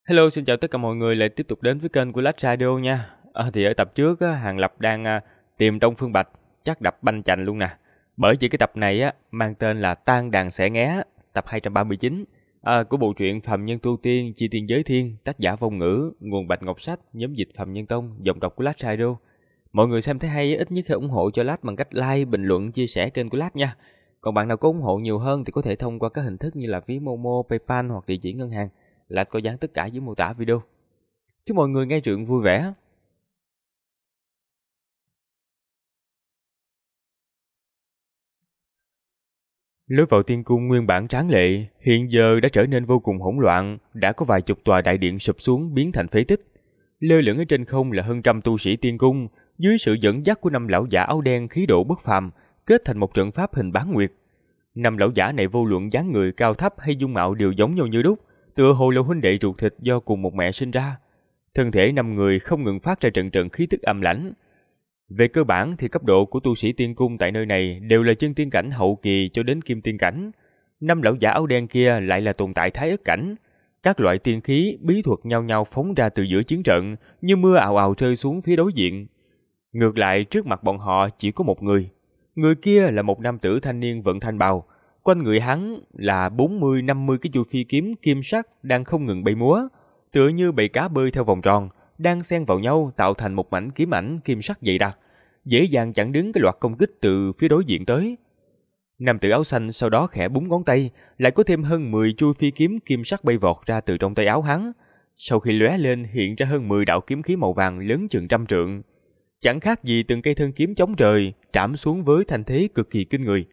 Hello, xin chào tất cả mọi người lại tiếp tục đến với kênh của Lách Radio nha. Thì ở tập trước á, Hàng Lập đang tìm Đông Phương Bạch, chắc đập banh chành luôn nè. Bởi vì cái tập này á mang tên là Tan đàn xẻ nghé, tập 239 của bộ truyện Phàm Nhân Tu Tiên, Chi Tiên Giới Thiên, tác giả Vong Ngữ, nguồn Bạch Ngọc Sách, nhóm dịch Phàm Nhân Tông, giọng đọc của Lách Radio. Mọi người xem thấy hay ít nhất hãy ủng hộ cho Lách bằng cách like, bình luận, chia sẻ kênh của Lách nha. Còn bạn nào có ủng hộ nhiều hơn thì có thể thông qua các hình thức như là ví Momo, PayPal hoặc địa chỉ ngân hàng. Lách có dán tất cả dưới mô tả video. Chúc mọi người nghe truyện vui vẻ. Lối vào tiên cung nguyên bản tráng lệ, hiện giờ đã trở nên vô cùng hỗn loạn, đã có vài chục tòa đại điện sụp xuống biến thành phế tích. Lơ lửng ở trên không là hơn trăm tu sĩ tiên cung, dưới sự dẫn dắt của năm lão giả áo đen khí độ bất phàm, kết thành một trận pháp hình bán nguyệt. Năm lão giả này vô luận dáng người cao thấp hay dung mạo đều giống nhau như đúc, tựa hồ là huynh đệ ruột thịt do cùng một mẹ sinh ra. Thân thể năm người không ngừng phát ra trận trận khí tức âm lãnh. Về cơ bản thì cấp độ của tu sĩ tiên cung tại nơi này đều là chân tiên cảnh hậu kỳ cho đến kim tiên cảnh. Năm lão giả áo đen kia lại là tồn tại thái ất cảnh. Các loại tiên khí, bí thuật nhau nhau phóng ra từ giữa chiến trận, như mưa ào ào rơi xuống phía đối diện. Ngược lại trước mặt bọn họ chỉ có một người. Người kia là một nam tử thanh niên vận thanh bào. Quanh người hắn là 40-50 cái chuôi phi kiếm kim sắc đang không ngừng bay múa, tựa như bầy cá bơi theo vòng tròn, đang xen vào nhau tạo thành một mảnh kiếm ảnh kim sắc dày đặc, dễ dàng chặn đứng cái loạt công kích từ phía đối diện tới. Nam tử áo xanh sau đó khẽ búng ngón tay, lại có thêm hơn 10 chuôi phi kiếm kim sắc bay vọt ra từ trong tay áo hắn. Sau khi lóe lên hiện ra hơn 10 đạo kiếm khí màu vàng lớn chừng trăm trượng, chẳng khác gì từng cây thân kiếm chống trời trảm xuống với thanh thế cực kỳ kinh người.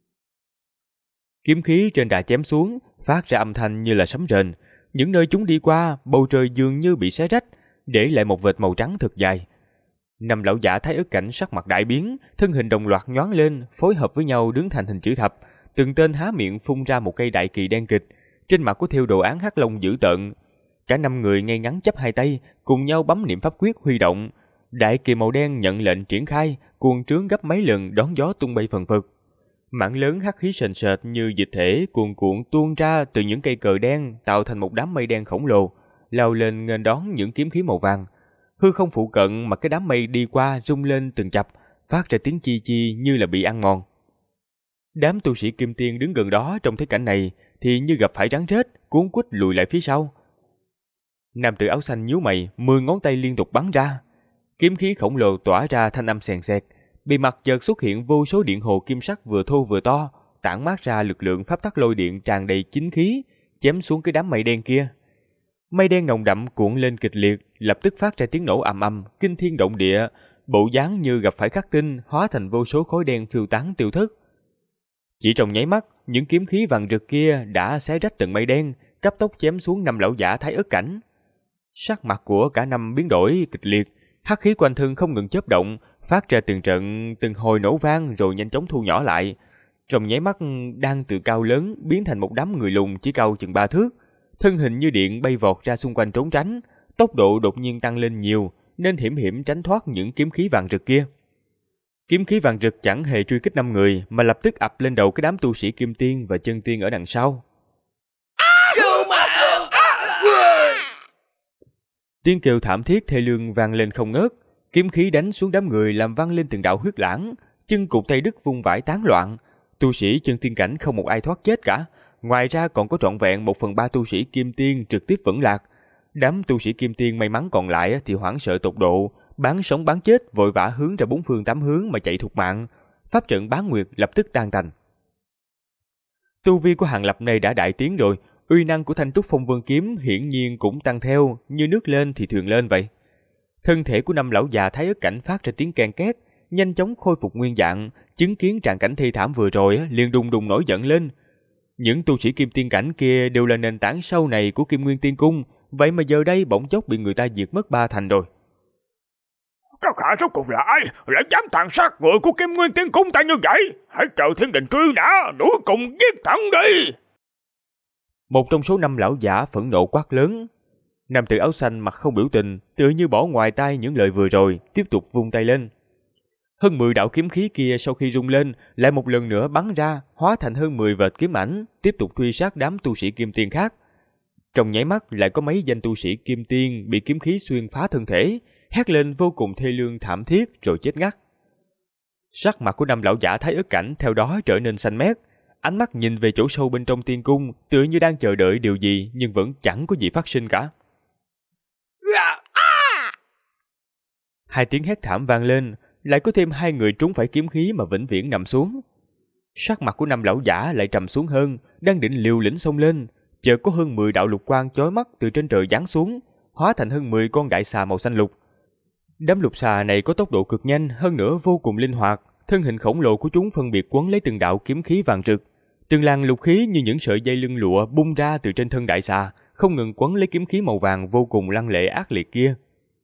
Kiếm khí trên đà chém xuống, phát ra âm thanh như là sấm rền. Những nơi chúng đi qua, bầu trời dường như bị xé rách, để lại một vệt màu trắng thật dài. Năm lão giả thái ức cảnh sắc mặt đại biến, thân hình đồng loạt nhoáng lên, phối hợp với nhau đứng thành hình chữ thập. Từng tên há miệng phun ra một cây đại kỳ đen kịch, trên mặt có thêu đồ án hắc long dữ tợn. Cả năm người ngay ngắn chắp hai tay, cùng nhau bấm niệm pháp quyết huy động. Đại kỳ màu đen nhận lệnh triển khai, cuồng trướng gấp mấy lần đón gió tung bay phần phật. Mảng lớn hắc khí sền sệt như dịch thể cuồn cuộn tuôn ra từ những cây cờ đen, tạo thành một đám mây đen khổng lồ, lao lên nghênh đón những kiếm khí màu vàng. Hư không phụ cận mà cái đám mây đi qua rung lên từng chập, phát ra tiếng chi chi như là bị ăn mòn. Đám tu sĩ kim tiên đứng gần đó trong thấy cảnh này thì như gặp phải rắn rết, cuốn quýt lùi lại phía sau. Nam tử áo xanh nhíu mày, 10 ngón tay liên tục bắn ra. Kiếm khí khổng lồ tỏa ra thanh âm sèn sẹt. Bề mặt chợt xuất hiện vô số điện hồ kim sắc vừa thô vừa to, tản mát ra lực lượng pháp tắc lôi điện tràn đầy chính khí, chém xuống cái đám mây đen kia. Mây đen nồng đậm cuộn lên kịch liệt, lập tức phát ra tiếng nổ ầm ầm, kinh thiên động địa, bộ dáng như gặp phải khắc tinh, hóa thành vô số khói đen phiêu tán tiêu thất. Chỉ trong nháy mắt, những kiếm khí vàng rực kia đã xé rách từng mây đen, cấp tốc chém xuống năm lão giả thái ức cảnh. Sắc mặt của cả năm biến đổi kịch liệt, hắc khí quanh thân không ngừng chớp động, phát ra từng trận, từng hồi nổ vang rồi nhanh chóng thu nhỏ lại. Trong nháy mắt đang từ cao lớn biến thành một đám người lùn chỉ cao chừng 3 thước, thân hình như điện bay vọt ra xung quanh trốn tránh, tốc độ đột nhiên tăng lên nhiều nên hiểm hiểm tránh thoát những kiếm khí vàng rực kia. Kiếm khí vàng rực chẳng hề truy kích năm người mà lập tức ập lên đầu cái đám tu sĩ kim tiên và chân tiên ở đằng sau. Tiếng kêu thảm thiết thê lương vang lên không ngớt. Kiếm khí đánh xuống đám người làm văng lên từng đạo huyết lãng, chân cụt tay đứt vung vãi tán loạn. Tu sĩ chân tiên cảnh không một ai thoát chết cả, ngoài ra còn có trọn vẹn 1/3 tu sĩ kim tiên trực tiếp vẫn lạc. Đám tu sĩ kim tiên may mắn còn lại thì hoảng sợ tột độ, bán sống bán chết vội vã hướng ra 4 phương 8 hướng mà chạy thục mạng. Pháp trận bán nguyệt lập tức tan tành. Tu vi của Hàng Lập này đã đại tiến rồi, uy năng của Thanh Trúc Phong Vân kiếm hiển nhiên cũng tăng theo, như nước lên thì thuyền lên vậy. Thân thể của năm lão già thái ức cảnh phát ra tiếng ken két, nhanh chóng khôi phục nguyên dạng, chứng kiến tràng cảnh thê thảm vừa rồi liền đùng đùng nổi giận lên. Những tu sĩ kim tiên cảnh kia đều là nền tảng sau này của Kim Nguyên Tiên Cung, vậy mà giờ đây bỗng chốc bị người ta diệt mất 3 thành rồi. Các hạ rốt cuộc là ai, lại dám tàn sát người của Kim Nguyên Tiên Cung ta như vậy? Hãy chờ thiên đình truy nã, đuổi cùng giết thẳng đi! Một trong số 5 lão giả phẫn nộ quát lớn. Nam tử áo xanh mặt không biểu tình, tựa như bỏ ngoài tai những lời vừa rồi, tiếp tục vung tay lên. Hơn 10 đạo kiếm khí kia sau khi rung lên, lại một lần nữa bắn ra, hóa thành hơn 10 vệt kiếm ảnh, tiếp tục truy sát đám tu sĩ kim tiên khác. Trong nháy mắt lại có mấy danh tu sĩ kim tiên bị kiếm khí xuyên phá thân thể, hét lên vô cùng thê lương thảm thiết rồi chết ngắt. Sắc mặt của năm lão giả Thái Ức Cảnh theo đó trở nên xanh mét, ánh mắt nhìn về chỗ sâu bên trong tiên cung, tựa như đang chờ đợi điều gì nhưng vẫn chẳng có gì phát sinh cả. Hai tiếng hét thảm vang lên, lại có thêm hai người trúng phải kiếm khí mà vĩnh viễn nằm xuống. Sắc mặt của năm lão giả lại trầm xuống hơn, đang định liều lĩnh xông lên, chợt có hơn 10 đạo lục quang chói mắt từ trên trời giáng xuống, hóa thành hơn 10 con đại xà màu xanh lục. Đám lục xà này có tốc độ cực nhanh, hơn nữa vô cùng linh hoạt, thân hình khổng lồ của chúng phân biệt quấn lấy từng đạo kiếm khí vàng rực. Từng làn lục khí như những sợi dây lưng lụa bung ra từ trên thân đại xà, không ngừng quấn lấy kiếm khí màu vàng vô cùng lăng lệ ác liệt kia.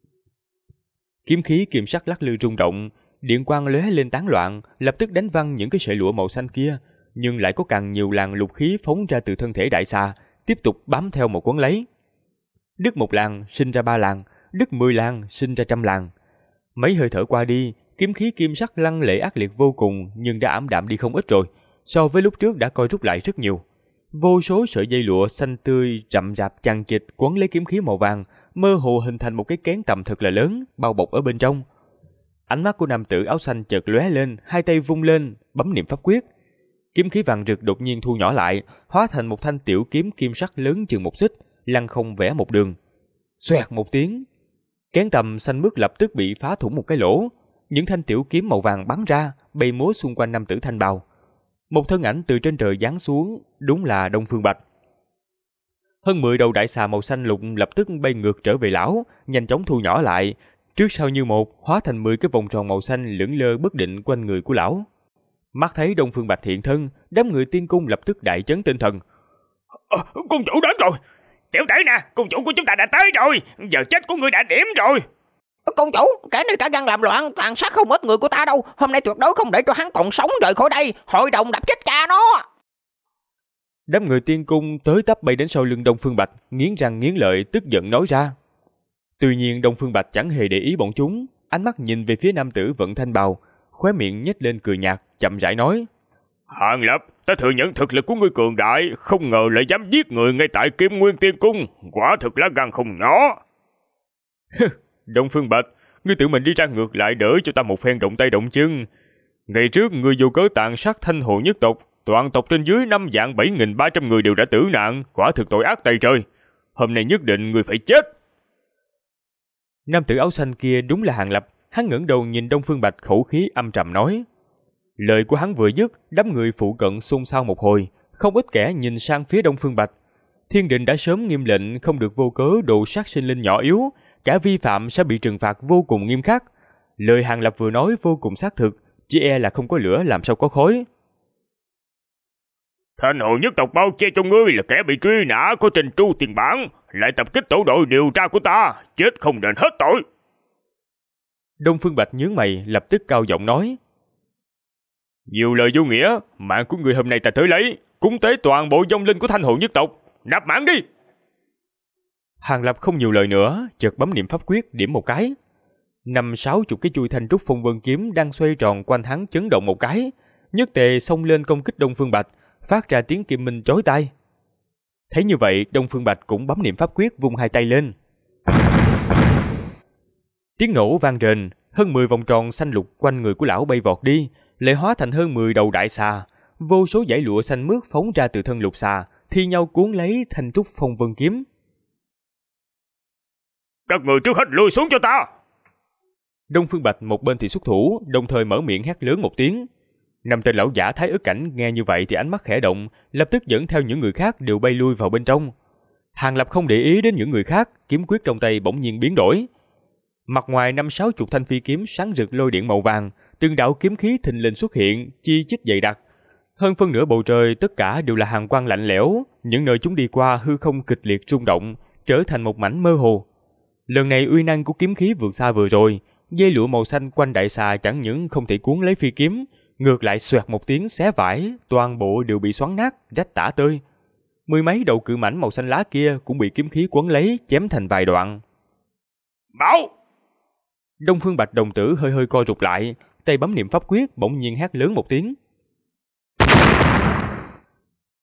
Kiếm khí kim sắc lắc lư rung động, điện quang lóe lên tán loạn, lập tức đánh văng những cái sợi lụa màu xanh kia, nhưng lại có càng nhiều làn lục khí phóng ra từ thân thể đại xà, tiếp tục bám theo một quấn lấy. Đứt một làn sinh ra 3 làn, đứt 10 làn sinh ra 100 làn. Mấy hơi thở qua đi, kiếm khí kim sắc lăng lệ ác liệt vô cùng nhưng đã ảm đạm đi không ít rồi, so với lúc trước đã coi rút lại rất nhiều. Vô số sợi dây lụa xanh tươi rậm rạp chằng chịt quấn lấy kiếm khí màu vàng, mơ hồ hình thành một cái kén tầm thật là lớn, bao bọc ở bên trong. Ánh mắt của nam tử áo xanh chợt lóe lên, hai tay vung lên, bấm niệm pháp quyết. Kiếm khí vàng rực đột nhiên thu nhỏ lại, hóa thành một thanh tiểu kiếm kim sắc lớn chừng một xích, lăng không vẽ một đường. Xoẹt một tiếng, kén tầm xanh mướt lập tức bị phá thủng một cái lỗ, những thanh tiểu kiếm màu vàng bắn ra, bay múa xung quanh nam tử thanh bào. Một thân ảnh từ trên trời giáng xuống, đúng là Đông Phương Bạch. Hơn 10 đầu đại xà màu xanh lục lập tức bay ngược trở về lão, nhanh chóng thu nhỏ lại, trước sau như một, hóa thành 10 cái vòng tròn màu xanh lững lơ bất định quanh người của lão. Mắt thấy Đông Phương Bạch hiện thân, đám người tiên cung lập tức đại chấn tinh thần. Cung chủ đến rồi! Tiểu tử nè, cung chủ của chúng ta đã tới rồi! Giờ chết của ngươi đã điểm rồi! Cung chủ, kẻ này cả gan làm loạn, tàn sát không ít người của ta đâu. Hôm nay tuyệt đối không để cho hắn còn sống rời khỏi đây. Hội đồng đập chết cha nó! Đám người tiên cung tới tấp bay đến sau lưng Đông Phương Bạch, nghiến răng nghiến lợi tức giận nói ra. Tuy nhiên Đông Phương Bạch chẳng hề để ý bọn chúng, ánh mắt nhìn về phía nam tử vận thanh bào, khóe miệng nhếch lên cười nhạt, chậm rãi nói: Hàng Lập, ta thừa nhận thực lực của ngươi cường đại, không ngờ lại dám giết người ngay tại Kim Nguyên Tiên Cung, quả thực là gan không nhỏ. Đông Phương Bạch, ngươi tự mình đi ra ngược lại đỡ cho ta một phen động tay động chân. Ngày trước ngươi vô cớ tàn sát Thanh Hồ nhất tộc, toàn tộc trên dưới 5.700.300 người đều đã tử nạn, quả thực tội ác tày trời. Hôm nay nhất định ngươi phải chết. Nam tử áo xanh kia đúng là Hàng Lập, hắn ngẩng đầu nhìn Đông Phương Bạch khẩu khí âm trầm nói. Lời của hắn vừa dứt, đám người phụ cận xôn xao một hồi, không ít kẻ nhìn sang phía Đông Phương Bạch. Thiên đình đã sớm nghiêm lệnh không được vô cớ đồ sát sinh linh nhỏ yếu, cả vi phạm sẽ bị trừng phạt vô cùng nghiêm khắc. Lời Hàng Lập vừa nói vô cùng xác thực, chỉ e là không có lửa làm sao có khói. Thanh Hồ nhất tộc bao che cho ngươi là kẻ bị truy nã có trình tru tiền bản, lại tập kích tổ đội điều tra của ta, chết không đền hết tội. Đông Phương Bạch nhướng mày, lập tức cao giọng nói. Nhiều lời vô nghĩa, mạng của người hôm nay ta tới lấy, cúng tế toàn bộ vong linh của Thanh Hồ nhất tộc, nạp mạng đi. Hàng Lập không nhiều lời nữa, chợt bấm niệm pháp quyết điểm một cái. 50-60 cái chuôi thanh trúc phong vân kiếm đang xoay tròn quanh hắn chấn động một cái, nhất tề xông lên công kích Đông Phương Bạch, phát ra tiếng kim minh chói tai. Thấy như vậy, Đông Phương Bạch cũng bấm niệm pháp quyết vung hai tay lên. Tiếng nổ vang rền, hơn 10 vòng tròn xanh lục quanh người của lão bay vọt đi, lại hóa thành hơn 10 đầu đại xà, vô số dải lụa xanh mướt phóng ra từ thân lục xà, thi nhau cuốn lấy thanh trúc phong vân kiếm. Các người trước hết lùi xuống cho ta. Đông Phương Bạch một bên thì xuất thủ, đồng thời mở miệng hét lớn một tiếng. Năm tên lão giả Thái Ức Cảnh nghe như vậy thì ánh mắt khẽ động, lập tức dẫn theo những người khác đều bay lui vào bên trong. Hàng Lập không để ý đến những người khác, kiếm quyết trong tay bỗng nhiên biến đổi. Mặt ngoài 50-60 thanh phi kiếm sáng rực lôi điện màu vàng, từng đạo kiếm khí thình lình xuất hiện, chi chít dày đặc. Hơn phân nửa bầu trời tất cả đều là hàn quang lạnh lẽo, những nơi chúng đi qua hư không kịch liệt rung động, trở thành một mảnh mơ hồ. Lần này uy năng của kiếm khí vượt xa vừa rồi, dây lụa màu xanh quanh đại xà chẳng những không thể cuốn lấy phi kiếm, ngược lại xoẹt một tiếng xé vải, toàn bộ đều bị xoắn nát, rách tả tơi. Mười mấy đầu cự mảnh màu xanh lá kia cũng bị kiếm khí quấn lấy, chém thành vài đoạn. Bảo! Đông Phương Bạch đồng tử hơi hơi co rụt lại, tay bấm niệm pháp quyết bỗng nhiên hét lớn một tiếng.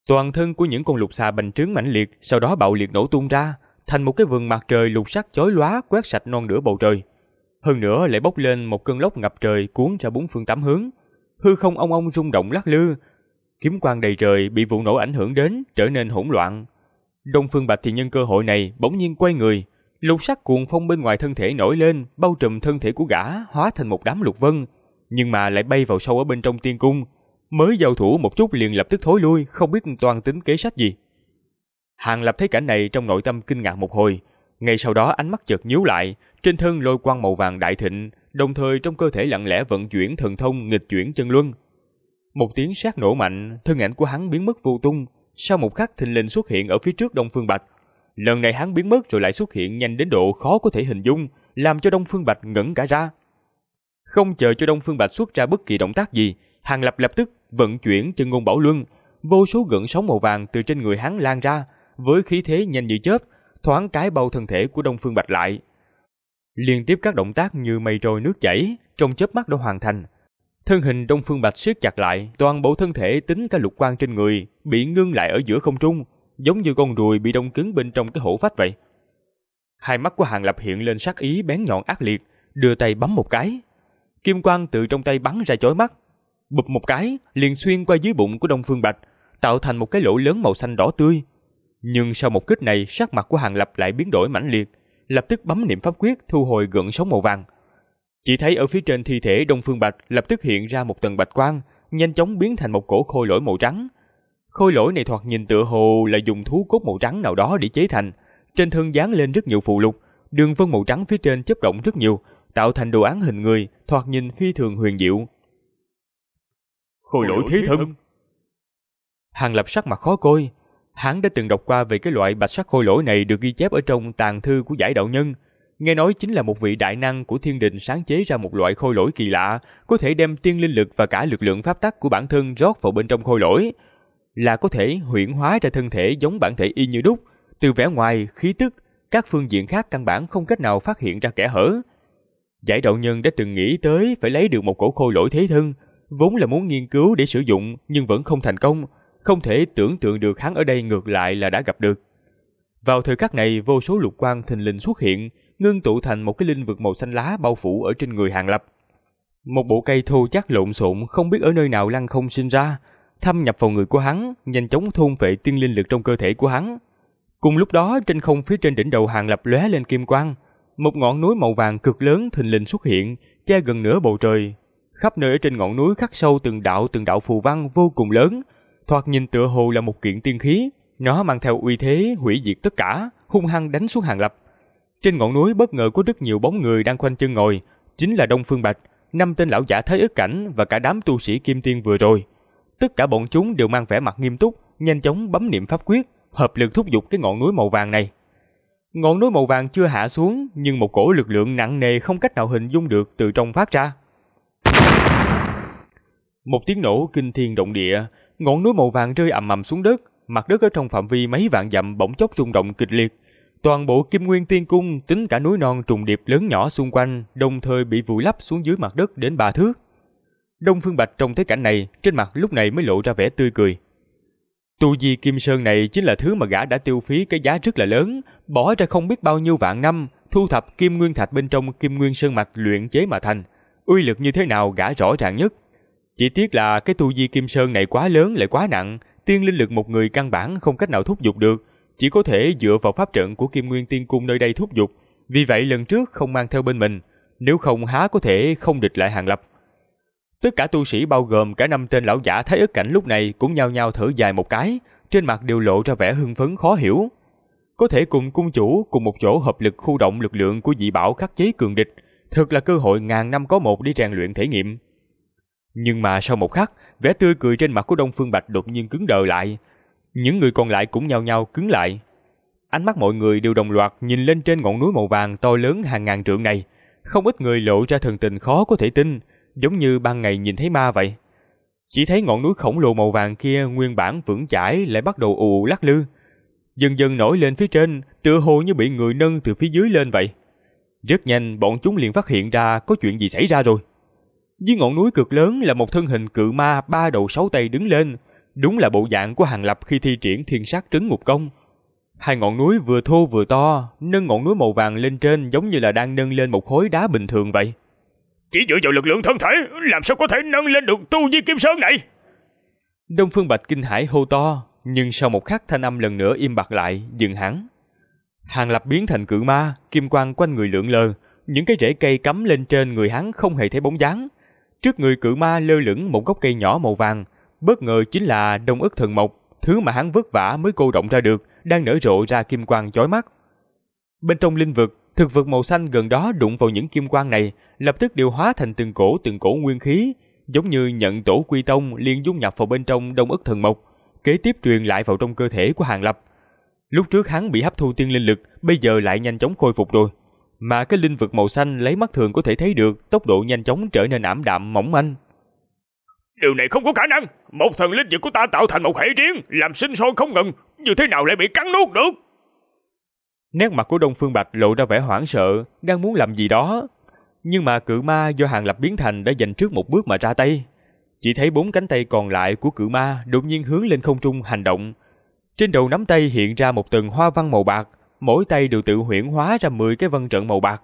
Toàn thân của những con lục xà bành trướng mãnh liệt, sau đó bạo liệt nổ tung ra, thành một cái vầng mặt trời lục sắc chói lóa quét sạch non nửa bầu trời. Hơn nữa lại bốc lên một cơn lốc ngập trời cuốn ra bốn phương tám hướng. Hư không ong ong rung động lắc lư, kiếm quang đầy trời bị vụ nổ ảnh hưởng đến trở nên hỗn loạn. Đông Phương Bạch thì nhân cơ hội này bỗng nhiên quay người, lục sắc cuồng phong bên ngoài thân thể nổi lên, bao trùm thân thể của gã hóa thành một đám lục vân, nhưng mà lại bay vào sâu ở bên trong tiên cung. Mới giao thủ một chút liền lập tức thối lui, không biết toan tính kế sách gì. Hàng Lập thấy cảnh này trong nội tâm kinh ngạc một hồi, ngay sau đó ánh mắt chợt nhíu lại, trên thân lôi quang màu vàng đại thịnh, đồng thời trong cơ thể lặng lẽ vận chuyển thần thông nghịch chuyển chân luân. Một tiếng sét nổ mạnh, thân ảnh của hắn biến mất vô tung, sau một khắc thình lình xuất hiện ở phía trước Đông Phương Bạch. Lần này hắn biến mất rồi lại xuất hiện nhanh đến độ khó có thể hình dung, làm cho Đông Phương Bạch ngẩn cả ra. Không chờ cho Đông Phương Bạch xuất ra bất kỳ động tác gì, Hàng Lập lập tức vận chuyển chân ngôn bảo luân, vô số gợn sóng màu vàng từ trên người hắn lan ra, với khí thế nhanh như chớp, thoáng cái bao thân thể của Đông Phương Bạch lại. Liên tiếp các động tác như mây trôi nước chảy, trong chớp mắt đã hoàn thành. Thân hình Đông Phương Bạch siết chặt lại, toàn bộ thân thể tính cả lục quang trên người bị ngưng lại ở giữa không trung, giống như con ruồi bị đông cứng bên trong cái hổ phách vậy. Hai mắt của Hàng Lập hiện lên sát ý bén nhọn ác liệt, đưa tay bấm một cái, kim quang từ trong tay bắn ra chói mắt, bụp một cái liền xuyên qua dưới bụng của Đông Phương Bạch, tạo thành một cái lỗ lớn màu xanh đỏ tươi. Nhưng sau một kích này, sắc mặt của Hàng Lập lại biến đổi mãnh liệt, lập tức bấm niệm pháp quyết thu hồi gợn sóng màu vàng. Chỉ thấy ở phía trên thi thể Đông Phương Bạch lập tức hiện ra một tầng bạch quang, nhanh chóng biến thành một cổ khôi lỗi màu trắng. Khôi lỗi này thoạt nhìn tựa hồ là dùng thú cốt màu trắng nào đó để chế thành, trên thân dán lên rất nhiều phù lục, đường vân màu trắng phía trên chớp động rất nhiều, tạo thành đồ án hình người, thoạt nhìn phi thường huyền diệu. Khôi lỗi thế thân. Hàng Lập sắc mặt khó coi, hắn đã từng đọc qua về cái loại bạch sắc khôi lỗi này được ghi chép ở trong tàng thư của Giải Đạo Nhân. Nghe nói chính là một vị đại năng của thiên đình sáng chế ra một loại khôi lỗi kỳ lạ, có thể đem tiên linh lực và cả lực lượng pháp tắc của bản thân rót vào bên trong khôi lỗi, là có thể huyễn hóa ra thân thể giống bản thể y như đúc, từ vẻ ngoài, khí tức, các phương diện khác căn bản không cách nào phát hiện ra kẽ hở. Giải Đạo Nhân đã từng nghĩ tới phải lấy được một cổ khôi lỗi thế thân, vốn là muốn nghiên cứu để sử dụng nhưng vẫn không thành công, không thể tưởng tượng được hắn ở đây ngược lại là đã gặp được. Vào thời khắc này, vô số lục quang thình lình xuất hiện, ngưng tụ thành một cái linh vực màu xanh lá bao phủ ở trên người Hàng Lập. Một bộ cây thô chắc lộn xộn không biết ở nơi nào lăng không sinh ra, thâm nhập vào người của hắn, nhanh chóng thôn phệ tiên linh lực trong cơ thể của hắn. Cùng lúc đó, trên không phía trên đỉnh đầu Hàng Lập lóe lên kim quang, một ngọn núi màu vàng cực lớn thình lình xuất hiện, che gần nửa bầu trời. Khắp nơi ở trên ngọn núi khắc sâu từng đạo phù văn vô cùng lớn, thoạt nhìn tựa hồ là một kiện tiên khí, nó mang theo uy thế hủy diệt tất cả, hung hăng đánh xuống Hàng Lập. Trên ngọn núi bất ngờ có rất nhiều bóng người đang khoanh chân ngồi, chính là Đông Phương Bạch, 5 tên lão giả Thái Ức Cảnh và cả đám tu sĩ Kim Tiên vừa rồi. Tất cả bọn chúng đều mang vẻ mặt nghiêm túc, nhanh chóng bấm niệm pháp quyết, hợp lực thúc giục cái ngọn núi màu vàng này. Ngọn núi màu vàng chưa hạ xuống, nhưng một cổ lực lượng nặng nề không cách nào hình dung được từ trong phát ra. Một tiếng nổ kinh thiên động địa, ngọn núi màu vàng rơi ầm ầm xuống đất, mặt đất ở trong phạm vi mấy vạn dặm bỗng chốc rung động kịch liệt. Toàn bộ Kim Nguyên Tiên Cung, tính cả núi non trùng điệp lớn nhỏ xung quanh, đồng thời bị vùi lấp xuống dưới mặt đất đến 3 thước. Đông Phương Bạch trông thấy cảnh này, trên mặt lúc này mới lộ ra vẻ tươi cười. Tu vi Kim Sơn này chính là thứ mà gã đã tiêu phí cái giá rất là lớn, bỏ ra không biết bao nhiêu vạn năm, thu thập Kim Nguyên Thạch bên trong Kim Nguyên Sơn mạch luyện chế mà thành. Uy lực như thế nào gã rõ ràng nhất. Chỉ tiếc là cái tu vi Kim Sơn này quá lớn lại quá nặng, tiên linh lực một người căn bản không cách nào thúc giục được, chỉ có thể dựa vào pháp trận của Kim Nguyên Tiên Cung nơi đây thúc giục. Vì vậy lần trước không mang theo bên mình, nếu không há có thể không địch lại Hàng Lập. Tất cả tu sĩ bao gồm cả 5 tên lão giả Thái Ức Cảnh lúc này cũng nhao nhao thở dài một cái, trên mặt đều lộ ra vẻ hưng phấn khó hiểu. Có thể cùng cung chủ cùng một chỗ hợp lực khu động lực lượng của dị bảo khắc chế cường địch, thực là cơ hội ngàn năm có một để rèn luyện thể nghiệm. Nhưng mà sau một khắc, vẻ tươi cười trên mặt của Đông Phương Bạch đột nhiên cứng đờ lại. Những người còn lại cũng nhao nhao cứng lại. Ánh mắt mọi người đều đồng loạt nhìn lên trên ngọn núi màu vàng to lớn hàng ngàn trượng này. Không ít người lộ ra thần tình khó có thể tin, giống như ban ngày nhìn thấy ma vậy. Chỉ thấy ngọn núi khổng lồ màu vàng kia nguyên bản vững chãi lại bắt đầu ù lắc lư, dần dần nổi lên phía trên, tựa hồ như bị người nâng từ phía dưới lên vậy. Rất nhanh bọn chúng liền phát hiện ra có chuyện gì xảy ra rồi. Dưới ngọn núi cực lớn là một thân hình cự ma 3 đầu 6 tay đứng lên, Đúng là bộ dạng của Hàng Lập khi thi triển thiên sát trấn ngục công. Hai ngọn núi vừa thô vừa to, nâng ngọn núi màu vàng lên trên giống như là đang nâng lên một khối đá bình thường vậy. Chỉ dựa vào lực lượng thân thể, làm sao có thể nâng lên được tu vi Kim Sơn này? Đông Phương Bạch kinh hãi hô to, nhưng sau một khắc thanh âm lần nữa im bặt lại, dừng hẳn. Hàng Lập biến thành cự ma, kim quang quanh người lượn lờ, những cái rễ cây cắm lên trên người hắn không hề thấy bóng dáng. Trước người cự ma lơ lửng một gốc cây nhỏ màu vàng, bất ngờ chính là Đông Ức Thần Mộc, thứ mà hắn vất vả mới cô động ra được, đang nở rộ ra kim quang chói mắt. Bên trong linh vực, thực vật màu xanh gần đó đụng vào những kim quang này, lập tức đều hóa thành từng cổ nguyên khí, giống như nhận tổ quy tông liền dung nhập vào bên trong Đông Ức Thần Mộc, kế tiếp truyền lại vào trong cơ thể của Hàng Lập. Lúc trước hắn bị hấp thu tiên linh lực, bây giờ lại nhanh chóng khôi phục rồi. Mà cái linh vực màu xanh lấy mắt thường có thể thấy được, tốc độ nhanh chóng trở nên ảm đạm mỏng manh. Điều này không có khả năng, một thần linh vực của ta tạo thành một hệ riêng, làm sinh sôi không ngừng, như thế nào lại bị cắn nuốt được? Nét mặt của Đông Phương Bạch lộ ra vẻ hoảng sợ, đang muốn làm gì đó. Nhưng mà cự ma do Hàng Lập biến thành đã dành trước một bước mà ra tay. Chỉ thấy 4 cánh tay còn lại của cự ma đột nhiên hướng lên không trung hành động. Trên đầu nắm tay hiện ra một tầng hoa văn màu bạc, mỗi tay đều tự huyễn hóa ra 10 cái vân trận màu bạc.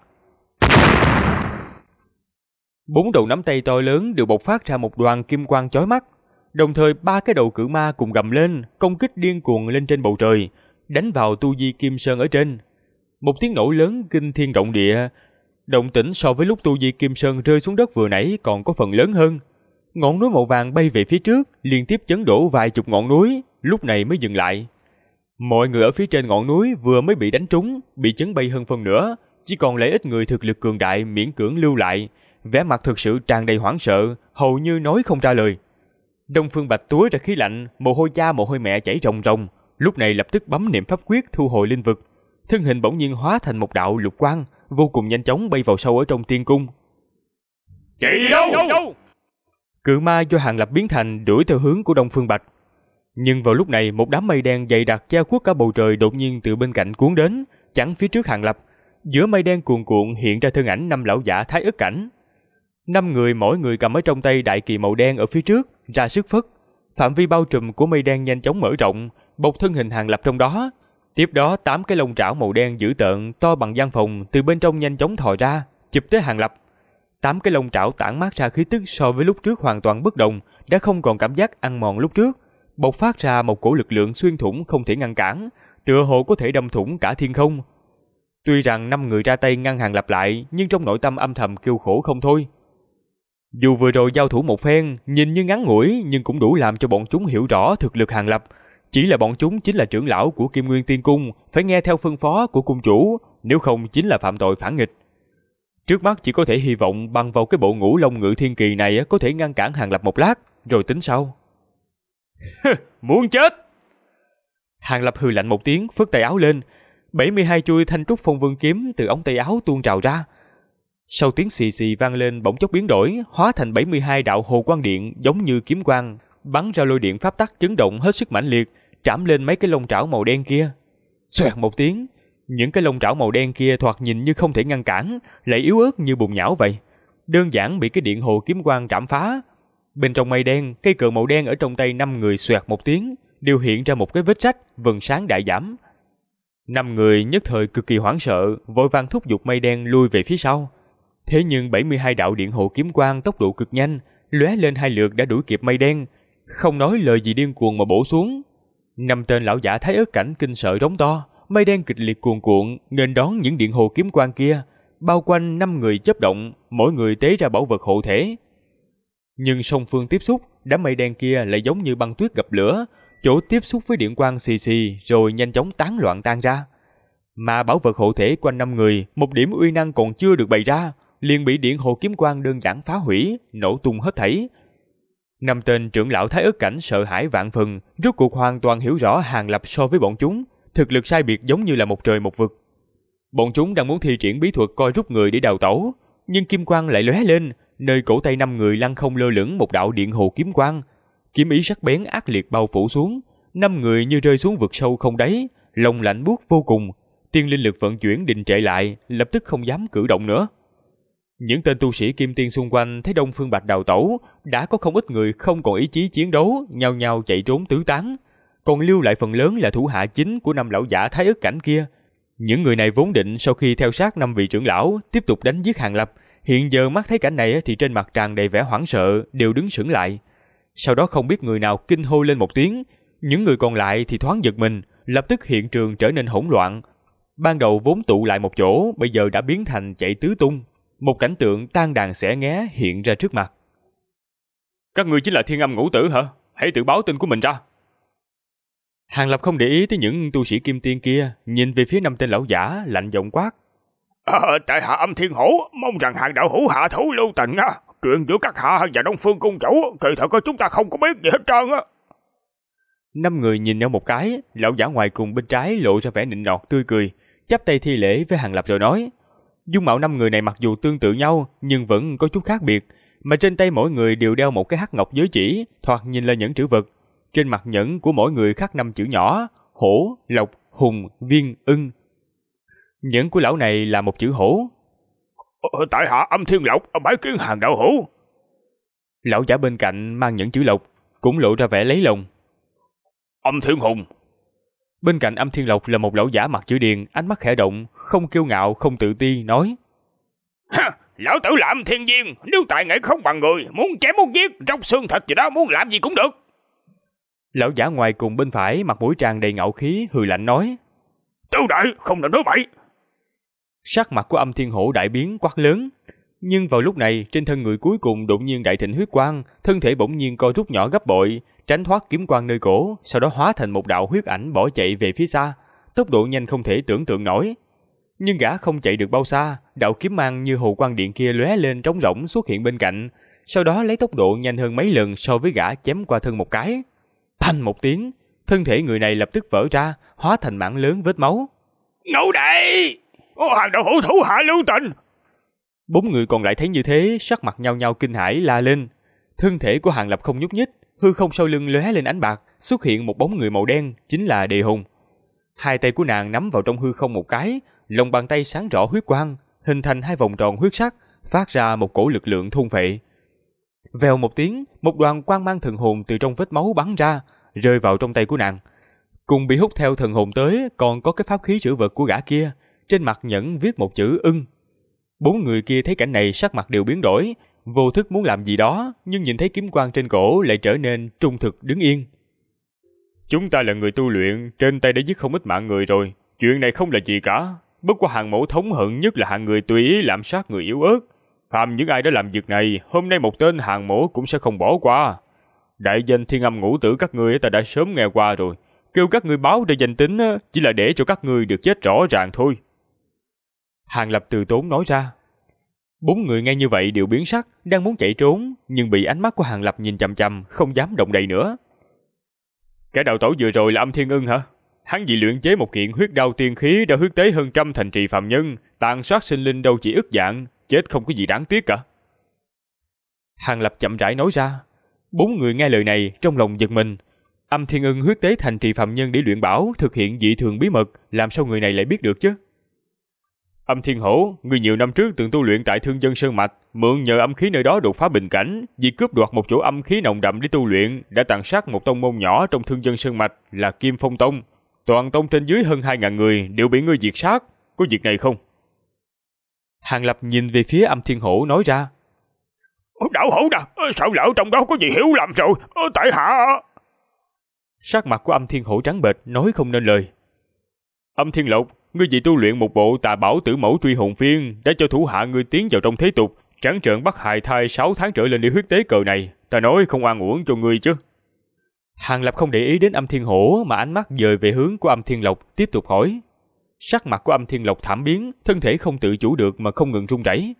4 đầu nắm tay to lớn đều bộc phát ra một đoàn kim quang chói mắt. Đồng thời 3 cái đầu cự ma cùng gầm lên, công kích điên cuồng lên trên bầu trời, đánh vào tu vi Kim Sơn ở trên. Một tiếng nổ lớn kinh thiên động địa, động tĩnh so với lúc tu vi Kim Sơn rơi xuống đất vừa nãy còn có phần lớn hơn. Ngọn núi màu vàng bay về phía trước, liên tiếp chấn đổ vài chục ngọn núi, lúc này mới dừng lại. Mọi người ở phía trên ngọn núi vừa mới bị đánh trúng, bị chấn bay hơn phần nữa, chỉ còn lại ít người thực lực cường đại miễn cưỡng lưu lại, vẻ mặt thực sự tràn đầy hoảng sợ, hầu như nói không ra lời. Đông Phương Bạch túa ra khí lạnh, mồ hôi cha mồ hôi mẹ chảy ròng ròng, lúc này lập tức bấm niệm pháp quyết thu hồi linh vực, thân hình bỗng nhiên hóa thành một đạo lục quang, vô cùng nhanh chóng bay vào sâu ở trong tiên cung. Chị đâu? Cự ma do Hàng Lập biến thành đuổi theo hướng của Đông Phương Bạch. Nhưng vào lúc này một đám mây đen dày đặc che khuất cả bầu trời đột nhiên từ bên cạnh cuốn đến, chắn phía trước Hàng Lập. Giữa mây đen cuồn cuộn hiện ra thân ảnh 5 lão giả Thái Ức Cảnh. 5 người mỗi người cầm ở trong tay đại kỳ màu đen ở phía trước, ra sức phất. Phạm vi bao trùm của mây đen nhanh chóng mở rộng, bọc thân hình Hàng Lập trong đó. Tiếp đó 8 cái lông trảo màu đen dữ tợn to bằng gian phòng từ bên trong nhanh chóng thò ra, chụp tới Hàng Lập. 8 cái lông trảo tản mát ra khí tức so với lúc trước hoàn toàn bất đồng, đã không còn cảm giác ăn mòn lúc trước, bộc phát ra một cổ lực lượng xuyên thủng không thể ngăn cản, tựa hồ có thể đâm thủng cả thiên không. Tuy rằng 5 người ra tay ngăn Hàng Lập lại, nhưng trong nội tâm âm thầm kêu khổ không thôi. Dù vừa rồi giao thủ một phen, nhìn như ngắn ngủi nhưng cũng đủ làm cho bọn chúng hiểu rõ thực lực Hàng Lập. Chỉ là bọn chúng chính là trưởng lão của Kim Nguyên Tiên Cung, phải nghe theo phân phó của cung chủ, nếu không chính là phạm tội phản nghịch. Trước mắt chỉ có thể hy vọng bằng vào cái bộ ngũ long ngự thiên kỳ này có thể ngăn cản Hàng Lập một lát, rồi tính sau. Muốn chết! Hàng Lập hừ lạnh một tiếng, phất tay áo lên, 72 chuôi thanh trúc phong vương kiếm từ ống tay áo tuôn trào ra. Sau tiếng xì xì vang lên bỗng chốc biến đổi, hóa thành 72 đạo hồ quang điện giống như kiếm quang, bắn ra lôi điện pháp tắc chấn động hết sức mãnh liệt, trảm lên mấy cái lông trảo màu đen kia. Xoẹt một tiếng, những cái lông trảo màu đen kia thoạt nhìn như không thể ngăn cản, lại yếu ớt như bùn nhão vậy, đơn giản bị cái điện hồ kiếm quang trảm phá. Bên trong mây đen, cây cờ màu đen ở trong tay 5 người xoẹt một tiếng, đều hiện ra một cái vết rách, vầng sáng đại giảm. 5 người nhất thời cực kỳ hoảng sợ, vội vàng thúc giục mây đen lui về phía sau. Thế nhưng 72 đạo điện hồ kiếm quang tốc độ cực nhanh, lóe lên 2 lượt đã đuổi kịp mây đen, không nói lời gì điên cuồng mà bổ xuống. 5 tên lão giả Thái Ức Cảnh kinh sợ rống to, mây đen kịch liệt cuồn cuộn nghênh đón những điện hồ kiếm quang kia, bao quanh 5 người chớp động, mỗi người tế ra bảo vật hộ thể. Nhưng song phương tiếp xúc, đám mây đen kia lại giống như băng tuyết gặp lửa, chỗ tiếp xúc với điện quang xì xì rồi nhanh chóng tán loạn tan ra. Mà bảo vật hộ thể quanh 5 người, một điểm uy năng còn chưa được bày ra, liền bị điện hồ kiếm quang đơn giản phá hủy, nổ tung hết thảy. 5 tên trưởng lão Thái Ức Cảnh sợ hãi vạn phần, rốt cuộc hoàn toàn hiểu rõ Hàng Lập so với bọn chúng, thực lực sai biệt giống như là một trời một vực. Bọn chúng đang muốn thi triển bí thuật coi rút người để đào tẩu, nhưng kim quang lại lóe lên, nơi cổ tay 5 người lăng không lơ lửng một đạo điện hồ kiếm quang, kiếm ý sắc bén ác liệt bao phủ xuống, 5 người như rơi xuống vực sâu không đáy, lòng lạnh buốt vô cùng, tiên linh lực vận chuyển đình trệ lại, lập tức không dám cử động nữa. Những tên tu sĩ kim tiên xung quanh thấy Đông Phương Bạch đào tẩu, đã có không ít người không còn ý chí chiến đấu, nhao nhao chạy trốn tứ tán, còn lưu lại phần lớn là thủ hạ chính của 5 lão giả Thái Ức cảnh kia. Những người này vốn định sau khi theo sát 5 vị trưởng lão tiếp tục đánh giết Hàng Lập, hiện giờ mắt thấy cảnh này thì trên mặt tràn đầy vẻ hoảng sợ, đều đứng sững lại. Sau đó không biết người nào kinh hô lên một tiếng, những người còn lại thì thoáng giật mình, lập tức hiện trường trở nên hỗn loạn. Ban đầu vốn tụ lại một chỗ, bây giờ đã biến thành chạy tứ tung. Một cảnh tượng tan đàn xẻ nghé hiện ra trước mặt. Các ngươi chính là Thiên Âm Ngũ Tử hả? Hãy tự báo tên của mình ra. Hàng Lập không để ý tới những tu sĩ kim tiên kia, nhìn về phía 5 tên lão giả, lạnh giọng quát. Tại hạ Âm Thiên Hổ, mong rằng Hàng đạo hữu hạ thủ lưu tình á. Chuyện giữa các hạ và Đông Phương cung chủ, kỳ thật chúng ta không có biết gì hết trơn á. 5 người nhìn nhau một cái, lão giả ngoài cùng bên trái lộ ra vẻ nịnh nọt tươi cười, chắp tay thi lễ với Hàng Lập rồi nói. Dung mạo 5 người này mặc dù tương tự nhau, nhưng vẫn có chút khác biệt, mà trên tay mỗi người đều đeo một cái hắc ngọc giới chỉ, thoạt nhìn là nhẫn trữ vật. Trên mặt nhẫn của mỗi người khắc 5 chữ nhỏ: hổ, lộc, hùng, viên, ưng. Nhẫn của lão này là một chữ hổ. Tại hạ Âm Thiên Lộc, bái kiến Hàng đạo hữu. Lão giả bên cạnh mang nhẫn chữ lộc, cũng lộ ra vẻ lấy lòng. Âm Thiên Hùng. Bên cạnh Âm Thiên Lộc là một lão giả mặt chữ điền, ánh mắt khẽ động, không kiêu ngạo, không tự ti, nói. Lão tử là Âm Thiên Viên, nếu tài nghệ không bằng người, muốn chém muốn giết, trong xương thịt gì đó, muốn làm gì cũng được. Lão giả ngoài cùng bên phải mặt mũi tràn đầy ngạo khí, hừ lạnh nói. Tiểu đại, không nên nói bậy. Sắc mặt của Âm Thiên Hổ đại biến, quát lớn. Nhưng vào lúc này, trên thân người cuối cùng đột nhiên đại thịnh huyết quang, thân thể bỗng nhiên co rút nhỏ gấp bội, tránh thoát kiếm quang nơi cổ, sau đó hóa thành một đạo huyết ảnh bỏ chạy về phía xa, tốc độ nhanh không thể tưởng tượng nổi. Nhưng gã không chạy được bao xa, đạo kiếm mang như hồ quang điện kia lóe lên trống rỗng xuất hiện bên cạnh, sau đó lấy tốc độ nhanh hơn mấy lần so với gã chém qua thân một cái. Phanh một tiếng, thân thể người này lập tức vỡ ra, hóa thành mảng lớn vết máu. Ngũ đệ! Hàng đạo hữu thủ hạ lưu tình! 4 người còn lại thấy như thế, sắc mặt nhao nhao kinh hãi la lên. Thân thể của Hàng Lập không nhúc nhích, hư không sau lưng lóe lên ánh bạc, xuất hiện một bóng người màu đen, chính là Đề Hùng. Hai tay của nàng nắm vào trong hư không một cái, lòng bàn tay sáng rõ huyết quang, hình thành 2 vòng tròn huyết sắc, phát ra một cổ lực lượng thôn phệ. Vèo một tiếng, một đoàn quang mang thần hồn từ trong vết máu bắn ra, rơi vào trong tay của nàng. Cùng bị hút theo thần hồn tới, còn có cái pháp khí trữ vật của gã kia, trên mặt nhẫn viết một chữ ưng. 4 người kia thấy cảnh này sắc mặt đều biến đổi, vô thức muốn làm gì đó, nhưng nhìn thấy kiếm quang trên cổ lại trở nên trung thực đứng yên. Chúng ta là người tu luyện, trên tay đã giết không ít mạng người rồi, chuyện này không là gì cả. Bất qua Hàng mẫu thống hận nhất là hạng người tùy ý lạm sát người yếu ớt. Phàm những ai đã làm việc này, hôm nay một tên Hàng mẫu cũng sẽ không bỏ qua. Đại danh Thiên Âm Ngũ Tử các ngươi ta đã sớm nghe qua rồi, kêu các ngươi báo ra danh tính chỉ là để cho các ngươi được chết rõ ràng thôi. Hàng Lập từ tốn nói ra. 4 người nghe như vậy đều biến sắc, đang muốn chạy trốn, nhưng bị ánh mắt của Hàng Lập nhìn chằm chằm, không dám động đậy nữa. Cái đào tẩu vừa rồi là Âm Thiên Ưng hả? Hắn vì luyện chế một kiện huyết đao tiên khí đã huyết tế hơn trăm thành trì phàm nhân, tàn sát sinh linh đâu chỉ ức dạng, chết không có gì đáng tiếc cả. Hàng Lập chậm rãi nói ra. 4 người nghe lời này trong lòng giật mình. Âm Thiên Ưng huyết tế thành trì phàm nhân để luyện bảo, thực hiện dị thường bí mật, làm sao người này lại biết được chứ? Âm Thiên Hổ, người nhiều năm trước từng tu luyện tại Thương Dân Sơn Mạch, mượn nhờ âm khí nơi đó đột phá bình cảnh, vì cướp đoạt một chỗ âm khí nồng đậm để tu luyện, đã tàn sát một tông môn nhỏ trong Thương Dân Sơn Mạch là Kim Phong Tông. Toàn tông trên dưới hơn 2.000 người đều bị ngươi diệt sát, có việc này không? Hàng Lập nhìn về phía Âm Thiên Hổ nói ra. Đạo hữu đã, sợ lỡ trong đó có gì hiểu lầm rồi, tại hạ... Sắc mặt của Âm Thiên Hổ trắng bệch, nói không nên lời. Âm Thiên Lộc, ngươi vì tu luyện một bộ Tà Bảo Tử Mẫu Truy Hồn Phiên đã cho thủ hạ ngươi tiến vào trong thế tục, trắng trợn bắt hại thai 6 tháng trở lên để huyết tế cờ này, ta nói không oan uổng cho ngươi chứ. Hàng Lập không để ý đến Âm Thiên Hổ mà ánh mắt dời về hướng của Âm Thiên Lộc, tiếp tục hỏi. Sắc mặt của Âm Thiên Lộc thảm biến, thân thể không tự chủ được mà không ngừng run rẩy.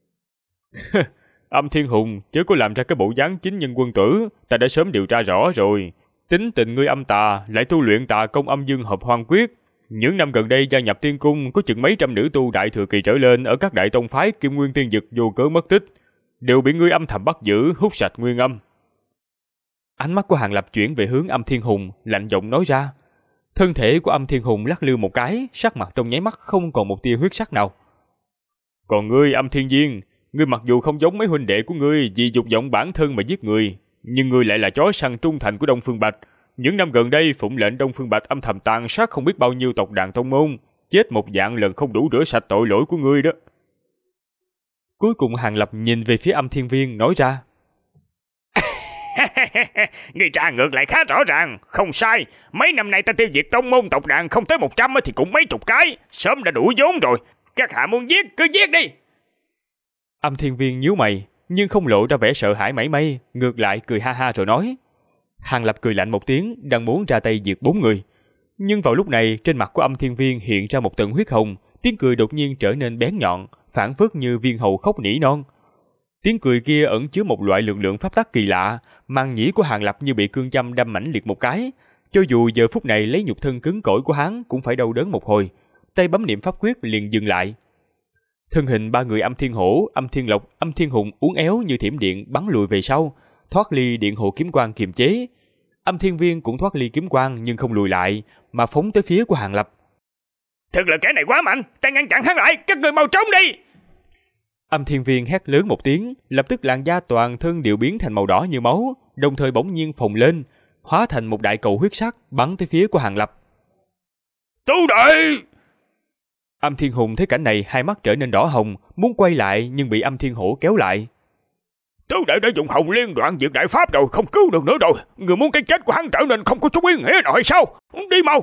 Âm Thiên Hùng, chớ có làm ra cái bộ dáng chính nhân quân tử, ta đã sớm điều tra rõ rồi. Tính tình ngươi âm tà, lại tu luyện Tà Công Âm Dương Hợp Hoang Quyết. Những năm gần đây gia nhập tiên cung có chừng mấy trăm nữ tu đại thừa kỳ trở lên ở các đại tông phái Kim Nguyên Tiên Dực vô cớ mất tích, đều bị ngươi âm thầm bắt giữ, hút sạch nguyên âm. Ánh mắt của Hàng Lập chuyển về hướng Âm Thiên Hùng, lạnh giọng nói ra. Thân thể của Âm Thiên Hùng lắc lư một cái, sắc mặt trong nháy mắt không còn một tia huyết sắc nào. Còn ngươi Âm Thiên Viên, Ngươi mặc dù không giống mấy huynh đệ của ngươi vì dục vọng bản thân mà giết người, nhưng ngươi lại là chó săn trung thành của Đông Phương Bạch. Những năm gần đây, phụng lệnh Đông Phương Bạch âm thầm tàn sát không biết bao nhiêu tộc đàn tông môn, chết một vạn lần không đủ rửa sạch tội lỗi của ngươi đó. Cuối cùng Hàng Lập nhìn về phía Âm Thiên Viên nói ra. Ngươi tra ngược lại khá rõ ràng, không sai. Mấy năm nay ta tiêu diệt tông môn tộc đàn không tới 100 thì cũng mấy chục cái, sớm đã đủ vốn rồi. Các hạ muốn giết cứ giết đi. Âm Thiên Viên nhíu mày, nhưng không lộ ra vẻ sợ hãi mảy may, ngược lại cười ha ha rồi nói. Hàng Lập cười lạnh một tiếng, đang muốn ra tay diệt 4 người. Nhưng vào lúc này, trên mặt của Âm Thiên Viên hiện ra một tầng huyết hồng, tiếng cười đột nhiên trở nên bén nhọn, phảng phất như viên hầu khóc nỉ non. Tiếng cười kia ẩn chứa một loại lực lượng pháp tắc kỳ lạ, màng nhĩ của Hàng Lập như bị cương châm đâm mãnh liệt một cái. Cho dù giờ phút này lấy nhục thân cứng cỏi của hắn cũng phải đau đớn một hồi, tay bấm niệm pháp quyết liền dừng lại. Thân hình 3 người Âm Thiên Hổ, Âm Thiên Lộc, Âm Thiên Hùng uốn éo như thiểm điện bắn lùi về sau, thoát ly điện hộ kiếm quang kiềm chế. Âm Thiên Viên cũng thoát ly kiếm quang nhưng không lùi lại, mà phóng tới phía của Hàng Lập. Thực lực kẻ này quá mạnh, ta ngăn chặn hắn lại, các người mau trốn đi. Âm Thiên Viên hét lớn một tiếng, lập tức làn da toàn thân đều biến thành màu đỏ như máu, đồng thời bỗng nhiên phồng lên, hóa thành một đại cầu huyết sắc bắn tới phía của Hàng Lập. Tứ đệ! Âm Thiên Hùng thấy cảnh này, hai mắt trở nên đỏ hồng, muốn quay lại nhưng bị Âm Thiên Hổ kéo lại. Tứ đệ đã dùng Hồng Liên Đoạn Diệt Đại Pháp rồi, không cứu được nữa rồi. Người muốn cái chết của hắn trở nên không có chút ý nghĩa nào hay sao? Đi mau!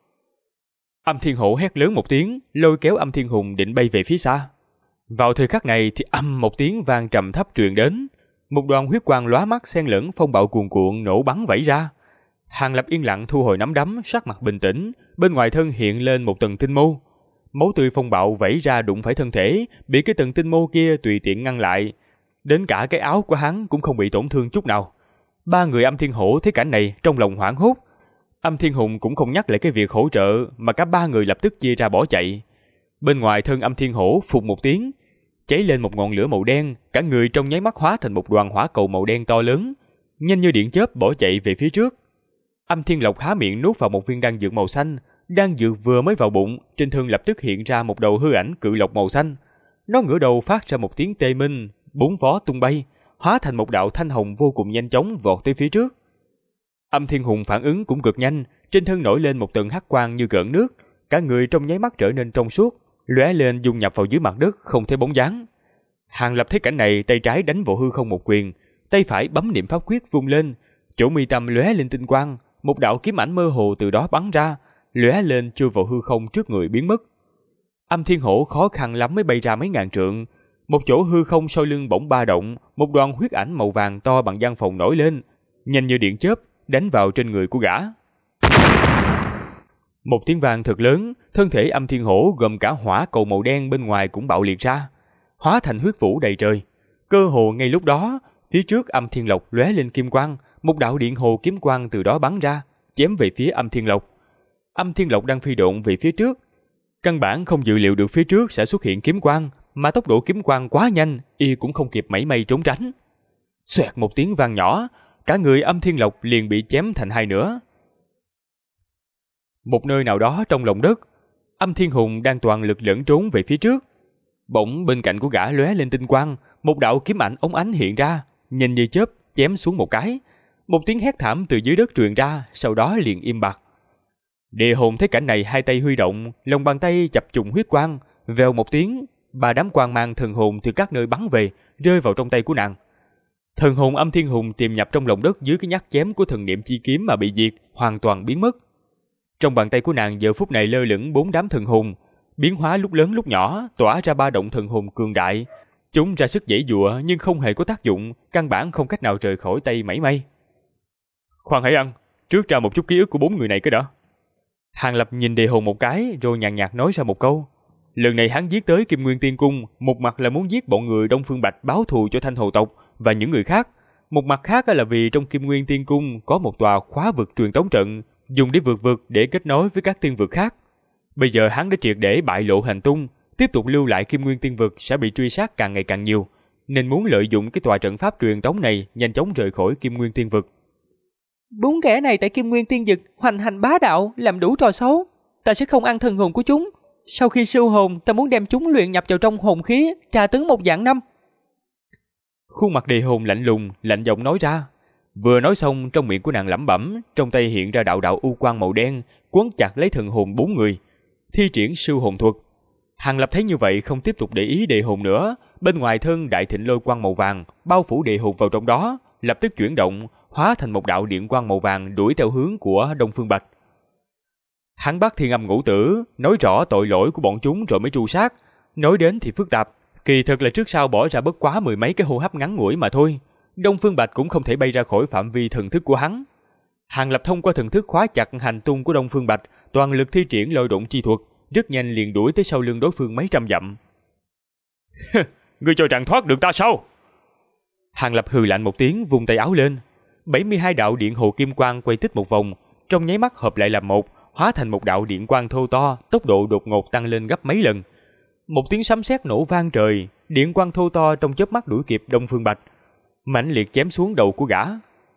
Âm Thiên Hổ hét lớn một tiếng, lôi kéo Âm Thiên Hùng định bay về phía xa. Vào thời khắc này thì âm một tiếng vang trầm thấp truyền đến, một đoàn huyết quang lóa mắt xen lẫn phong bạo cuồn cuộn nổ bắn vẩy ra. Hàng Lập yên lặng thu hồi nắm đấm, sắc mặt bình tĩnh, bên ngoài thân hiện lên một tầng tinh mô. Máu tươi phong bạo vẩy ra đụng phải thân thể, bị cái tầng tinh mô kia tùy tiện ngăn lại. Đến cả cái áo của hắn cũng không bị tổn thương chút nào. 3 người Âm Thiên Hổ thấy cảnh này trong lòng hoảng hốt. Âm Thiên Hùng cũng không nhắc lại cái việc hỗ trợ, mà cả 3 người lập tức chia ra bỏ chạy. Bên ngoài thân Âm Thiên Hổ phụt một tiếng, cháy lên một ngọn lửa màu đen, cả người trong nháy mắt hóa thành một đoàn hỏa cầu màu đen to lớn, nhanh như điện chớp bỏ chạy về phía trước. Âm Thiên Lộc há miệng nuốt vào một viên đan dược màu xanh, đan dược vừa mới vào bụng, trên thân lập tức hiện ra một đầu hư ảnh cự lộc màu xanh. Nó ngửa đầu phát ra một tiếng tê minh, 4 vó tung bay, hóa thành một đạo thanh hồng vô cùng nhanh chóng vọt tới phía trước. Âm Thiên Hùng phản ứng cũng cực nhanh, trên thân nổi lên một tầng hắc quang như gợn nước, cả người trong nháy mắt trở nên trong suốt, lóe lên dung nhập vào dưới mặt đất không thấy bóng dáng. Hàng Lập thấy cảnh này, tay trái đánh vào hư không một quyền, tay phải bấm niệm pháp quyết vung lên, chỗ mi tâm lóe lên tinh quang, một đạo kiếm ảnh mơ hồ từ đó bắn ra, lóe lên chui vào hư không trước người biến mất. Âm Thiên Hổ khó khăn lắm mới bay ra mấy ngàn trượng, một chỗ hư không sau lưng bỗng ba động, một đoàn huyết ảnh màu vàng to bằng gian phòng nổi lên, nhanh như điện chớp đánh vào trên người của gã. Một tiếng vang thật lớn, thân thể Âm Thiên Hổ gồm cả hỏa cầu màu đen bên ngoài cũng bạo liệt ra, hóa thành huyết vũ đầy trời. Cơ hồ ngay lúc đó, phía trước Âm Thiên Lộc lóe lên kim quang, một đạo điện hồ kiếm quang từ đó bắn ra, chém về phía Âm Thiên Lộc. Âm Thiên Lộc đang phi độn về phía trước, căn bản không dự liệu được phía trước sẽ xuất hiện kiếm quang, mà tốc độ kiếm quang quá nhanh, y cũng không kịp mảy may trốn tránh. Xoẹt một tiếng vang nhỏ, cả người Âm Thiên Lộc liền bị chém thành hai nửa. Một nơi nào đó trong lòng đất, Âm Thiên Hùng đang toàn lực lẫn trốn về phía trước. Bỗng bên cạnh của gã lóe lên tinh quang, một đạo kiếm ảnh óng ánh hiện ra, nhanh như chớp chém xuống một cái. Một tiếng hét thảm từ dưới đất truyền ra, sau đó liền im bặt. Địa hồn thấy cảnh này, hai tay huy động, lòng bàn tay chập trùng huyết quang, vèo một tiếng, 3 đám quang mang thần hồn từ các nơi bắn về, rơi vào trong tay của nàng. Thần hồn Âm Thiên Hùng tiềm nhập trong lòng đất dưới cái nhát chém của thần niệm chi kiếm mà bị diệt, hoàn toàn biến mất. Trong bàn tay của nàng giờ phút này lơ lửng 4 đám thần hồn, biến hóa lúc lớn lúc nhỏ, tỏa ra 3 động thần hồn cường đại. Chúng ra sức giãy giụa nhưng không hề có tác dụng, căn bản không cách nào rời khỏi tay mảy may. Khoan hãy ăn, trước ra một chút ký ức của 4 người này cái đã. Hàng Lập nhìn địa hồn một cái rồi nhàn nhạt nói ra một câu. Lần này hắn giết tới Kim Nguyên Tiên Cung, một mặt là muốn giết bọn người Đông Phương Bạch báo thù cho Thanh Hồ tộc và những người khác, một mặt khác là vì trong Kim Nguyên Tiên Cung có một tòa khóa vực truyền tống trận, dùng để vượt vực để kết nối với các tiên vực khác. Bây giờ hắn đã triệt để bại lộ hành tung, tiếp tục lưu lại Kim Nguyên Tiên vực sẽ bị truy sát càng ngày càng nhiều, nên muốn lợi dụng cái tòa trận pháp truyền tống này nhanh chóng rời khỏi Kim Nguyên Tiên vực. 4 kẻ này tại Kim Nguyên Tiên vực hoành hành bá đạo, làm đủ trò xấu. Ta sẽ không ăn thần hồn của chúng. Sau khi siêu hồn, ta muốn đem chúng luyện nhập vào trong hồn khí, tra tấn 1 vạn năm. Khuôn mặt Đề Hồn lạnh lùng, lạnh giọng nói ra. Vừa nói xong, trong miệng của nàng lẩm bẩm, trong tay hiện ra đạo đạo u quang màu đen, quấn chặt lấy thần hồn 4 người, thi triển siêu hồn thuật. Hàng Lập thấy như vậy không tiếp tục để ý Đề Hồn nữa, bên ngoài thân đại thịnh lôi quang màu vàng bao phủ Đề Hồn vào trong đó, lập tức chuyển động, hóa thành một đạo điện quang màu vàng đuổi theo hướng của Đông Phương Bạch. Hắn bắt Thiên Âm Ngũ Tử, nói rõ tội lỗi của bọn chúng rồi mới tru sát. Nói đến thì phức tạp, kỳ thực là trước sau bỏ ra bất quá 10 mấy cái hô hấp ngắn ngủi mà thôi. Đông Phương Bạch cũng không thể bay ra khỏi phạm vi thần thức của hắn. Hàng Lập thông qua thần thức khóa chặt hành tung của Đông Phương Bạch, toàn lực thi triển lôi độn chi thuật, rất nhanh liền đuổi tới sau lưng đối phương mấy trăm dặm. Ngươi cho rằng thoát được ta sao? Hàng Lập hừ lạnh một tiếng, vung tay áo lên. 72 đạo điện hồ kim quang quay tích một vòng, trong nháy mắt hợp lại làm một, hóa thành một đạo điện quang thô to, tốc độ đột ngột tăng lên gấp mấy lần. Một tiếng sấm sét nổ vang trời, điện quang thô to trong chớp mắt đuổi kịp Đông Phương Bạch, mãnh liệt chém xuống đầu của gã.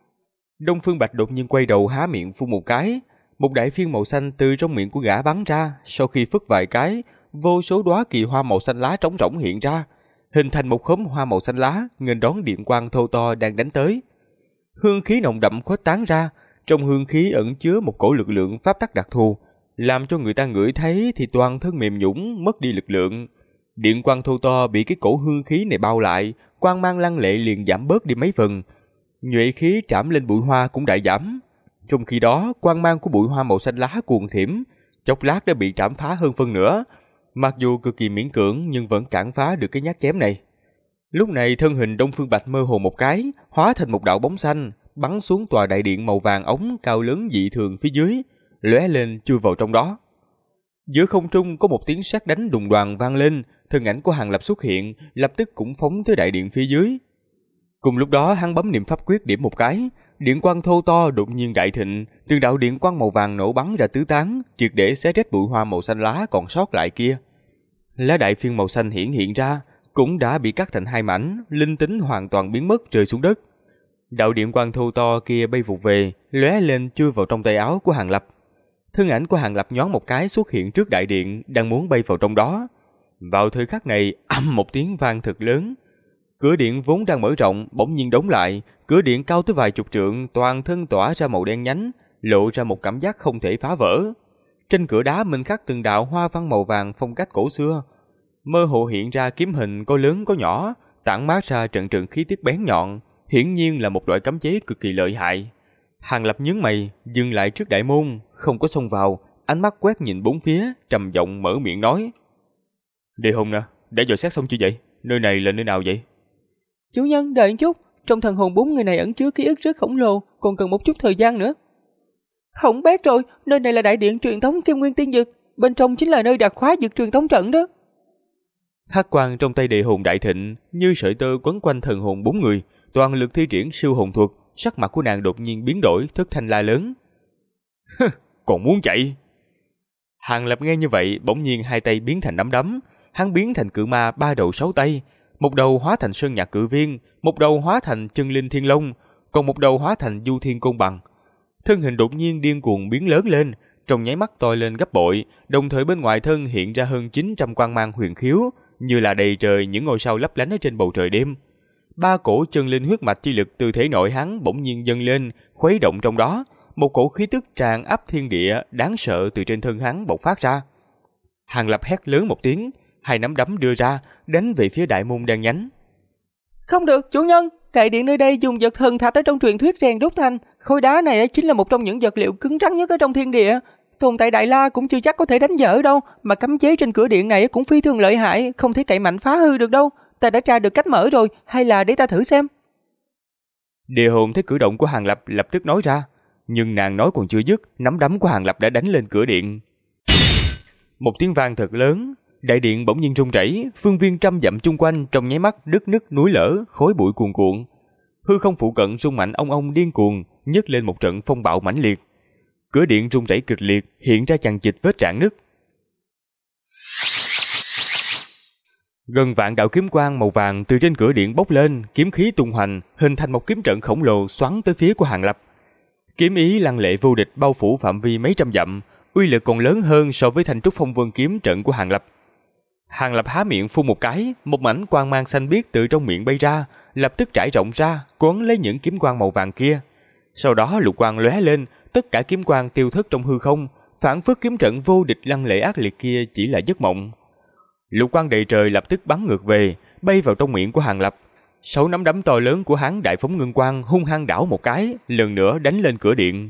Đông Phương Bạch đột nhiên quay đầu há miệng phun một cái, một đại phiên màu xanh từ trong miệng của gã bắn ra, sau khi phất vài cái, vô số đóa kỳ hoa màu xanh lá trống rỗng hiện ra, hình thành một khóm hoa màu xanh lá, nghênh đón điện quang thô to đang đánh tới. Hương khí nồng đậm khuếch tán ra, trong hương khí ẩn chứa một cổ lực lượng pháp tắc đặc thù, làm cho người ta ngửi thấy thì toàn thân mềm nhũn, mất đi lực lượng. Điện quang thô to bị cái cổ hương khí này bao lại, quang mang lăng lệ liền giảm bớt đi mấy phần. Nhuệ khí trảm lên bụi hoa cũng đại giảm. Trong khi đó, quang mang của bụi hoa màu xanh lá cuồn thiểm, chốc lát đã bị trảm phá hơn phân nửa. Mặc dù cực kỳ miễn cưỡng nhưng vẫn cản phá được cái nhát chém này. Lúc này thân hình Đông Phương Bạch mơ hồ một cái, hóa thành một đạo bóng xanh, bắn xuống tòa đại điện màu vàng ống cao lớn dị thường phía dưới, lóe lên chui vào trong đó. Giữa không trung có một tiếng sét đánh đùng đoàng vang lên, thân ảnh của Hàng Lập xuất hiện, lập tức cũng phóng tới đại điện phía dưới. Cùng lúc đó hắn bấm niệm pháp quyết điểm một cái, điện quang thô to đột nhiên đại thịnh, từng đạo điện quang màu vàng nổ bắn ra tứ tán, triệt để xé rách bụi hoa màu xanh lá còn sót lại kia. Lá đại phiên màu xanh hiện ra, cũng đã bị cắt thành hai mảnh, linh tính hoàn toàn biến mất rơi xuống đất. Đạo điện quang thô to kia bay vụt về, lóe lên chui vào trong tay áo của Hàng Lập. Thân ảnh của Hàng Lập nhoáng một cái xuất hiện trước đại điện, đang muốn bay vào trong đó. Vào thời khắc này, ầm một tiếng vang thật lớn. Cửa điện vốn đang mở rộng, bỗng nhiên đóng lại, cửa điện cao tới vài chục trượng, toàn thân tỏa ra màu đen nhánh, lộ ra một cảm giác không thể phá vỡ. Trên cửa đá minh khắc từng đạo hoa văn màu vàng phong cách cổ xưa, mơ hồ hiện ra kiếm hình có lớn có nhỏ, tản mát ra trận trận khí tức bén nhọn, hiển nhiên là một loại cấm chế cực kỳ lợi hại. Hàng Lập nhướng mày, dừng lại trước đại môn, không có xông vào, ánh mắt quét nhìn bốn phía, trầm giọng mở miệng nói: "Đề Hồn nè, đã dò xét xong chưa vậy? Nơi này là nơi nào vậy?" Chủ nhân đợi một chút, trong thần hồn 4 người này ẩn chứa ký ức rất khổng lồ, còn cần một chút thời gian nữa. Hỏng bét rồi, nơi này là đại điện truyền thống Kim Nguyên Tiên Dực, bên trong chính là nơi đặt khóa dược truyền thống trận đó. Hắc quang trong tay Đề Hồn đại thịnh, như sợi tơ quấn quanh thần hồn 4 người, toàn lực thi triển siêu hồn thuật, sắc mặt của nàng đột nhiên biến đổi, thất thanh la lớn: "Còn muốn chạy?" Hàng Lập nghe như vậy, bỗng nhiên hai tay biến thành nắm đấm, hắn biến thành cự ma 3 đầu 6 tay, một đầu hóa thành sơn nhạc cự viên, một đầu hóa thành chân linh thiên long, còn một đầu hóa thành du thiên côn bằng. Thân hình đột nhiên điên cuồng biến lớn lên, trong nháy mắt to lên gấp bội, đồng thời bên ngoài thân hiện ra hơn 900 quang mang huyền khiếu, như là đầy trời những ngôi sao lấp lánh ở trên bầu trời đêm. 3 cổ chân linh huyết mạch chi lực từ thể nội hắn bỗng nhiên dâng lên, khuấy động trong đó, một cổ khí tức tràn áp thiên địa đáng sợ từ trên thân hắn bộc phát ra. Hàng Lập hét lớn một tiếng, hai nắm đấm đưa ra, đánh về phía đại môn đen nhánh. Không được, chủ nhân, đại điện nơi đây dùng vật thần thạch ở trong truyền thuyết rèn đúc thành, khối đá này chính là một trong những vật liệu cứng rắn nhất ở trong thiên địa. Tồn tại Đại La cũng chưa chắc có thể đánh vỡ đâu, mà cấm chế trên cửa điện này cũng phi thường lợi hại, không thể cậy mạnh phá hư được đâu. Ta đã tra được cách mở rồi, hay là để ta thử xem? Đề Hồn thấy cử động của Hàng Lập lập tức nói ra, nhưng nàng nói còn chưa dứt, nắm đấm của Hàng Lập đã đánh lên cửa điện. Một tiếng vang thật lớn, đại điện bỗng nhiên rung rẩy, phương viên trăm dặm chung quanh trong nháy mắt đứt nứt núi lở, khói bụi cuồn cuộn. Hư không phụ cận rung mạnh ong ong điên cuồng, nhấc lên một trận phong bạo mãnh liệt. Cửa điện rung rẩy kịch liệt, hiện ra chằng chịt vết rạn nứt. Gần vạn đạo kiếm quang màu vàng từ trên cửa điện bốc lên, kiếm khí tung hoành, hình thành một kiếm trận khổng lồ xoắn tới phía của Hàng Lập. Kiếm ý lăng lệ vô địch bao phủ phạm vi mấy trăm dặm, uy lực còn lớn hơn so với thanh trúc phong vân kiếm trận của Hàng Lập. Hàng Lập há miệng phun một cái, một mảnh quang mang xanh biếc từ trong miệng bay ra, lập tức trải rộng ra, quấn lấy những kiếm quang màu vàng kia. Sau đó lục quang lóe lên, tất cả kiếm quang tiêu thất trong hư không, phảng phất kiếm trận vô địch lăng lệ ác liệt kia chỉ là giấc mộng. Lục quang đầy trời lập tức bắn ngược về, bay vào trong miệng của Hàng Lập. 6 nắm đấm to lớn của hắn đại phóng ngân quang hung hăng đảo một cái, lần nữa đánh lên cửa điện.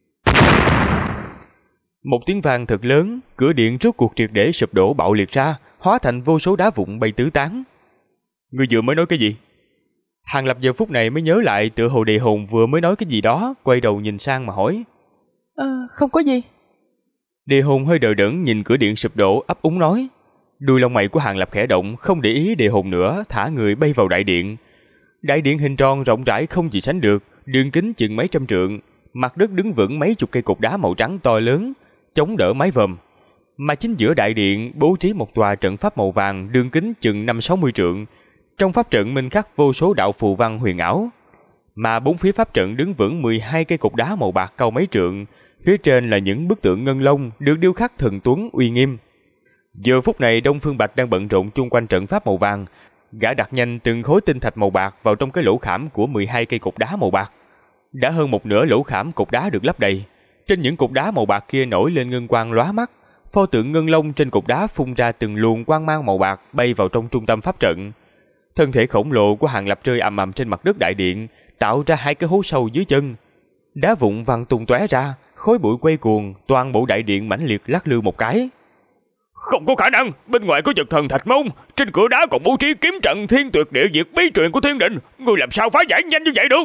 Một tiếng vang thật lớn, cửa điện rốt cuộc triệt để sụp đổ bạo liệt ra, hóa thành vô số đá vụn bay tứ tán. Ngươi vừa mới nói cái gì? Hàng Lập giờ phút này mới nhớ lại tựa hồ Đề Hồn vừa mới nói cái gì đó, quay đầu nhìn sang mà hỏi. Không có gì. Đề Hồn hơi đờ đẫn nhìn cửa điện sụp đổ, ấp úng nói. Đuôi lông mày của Hàng Lập khẽ động, không để ý Đề Hồn nữa, thả người bay vào đại điện. Đại điện hình tròn rộng rãi không gì sánh được, đường kính chừng mấy trăm trượng, mặt đất đứng vững mấy chục cây cột đá màu trắng to lớn, chống đỡ mái vòm. Mà chính giữa đại điện bố trí một tòa trận pháp màu vàng đường kính chừng 50-60 trượng. Trong pháp trận minh khắc vô số đạo phù văn huyền ảo. Mà bốn phía pháp trận đứng vững 12 cây cột đá màu bạc cao mấy trượng, phía trên là những bức tượng ngân long được điêu khắc thần tuấn uy nghiêm. Giờ phút này Đông Phương Bạch đang bận rộn chung quanh trận pháp màu vàng, gã đặt nhanh từng khối tinh thạch màu bạc vào trong cái lỗ khảm của 12 cây cột đá màu bạc. Đã hơn một nửa lỗ khảm cột đá được lấp đầy. Trên những cột đá màu bạc kia nổi lên ngân quang lóa mắt, pho tượng ngân long trên cột đá phun ra từng luồng quang mang màu bạc bay vào trong trung tâm pháp trận. Thân thể khổng lồ của Hàng Lập rơi ầm ầm trên mặt đất đại điện, tạo ra hai cái hố sâu dưới chân. Đá vụn văng tung tóe ra, khói bụi quay cuồng, toàn bộ đại điện mãnh liệt lắc lư một cái. Không có khả năng, bên ngoài có vật thần thạch môn, trên cửa đá còn bố trí kiếm trận thiên tuyệt địa diệt bí truyền của thiên đình, ngươi làm sao phá giải nhanh như vậy được?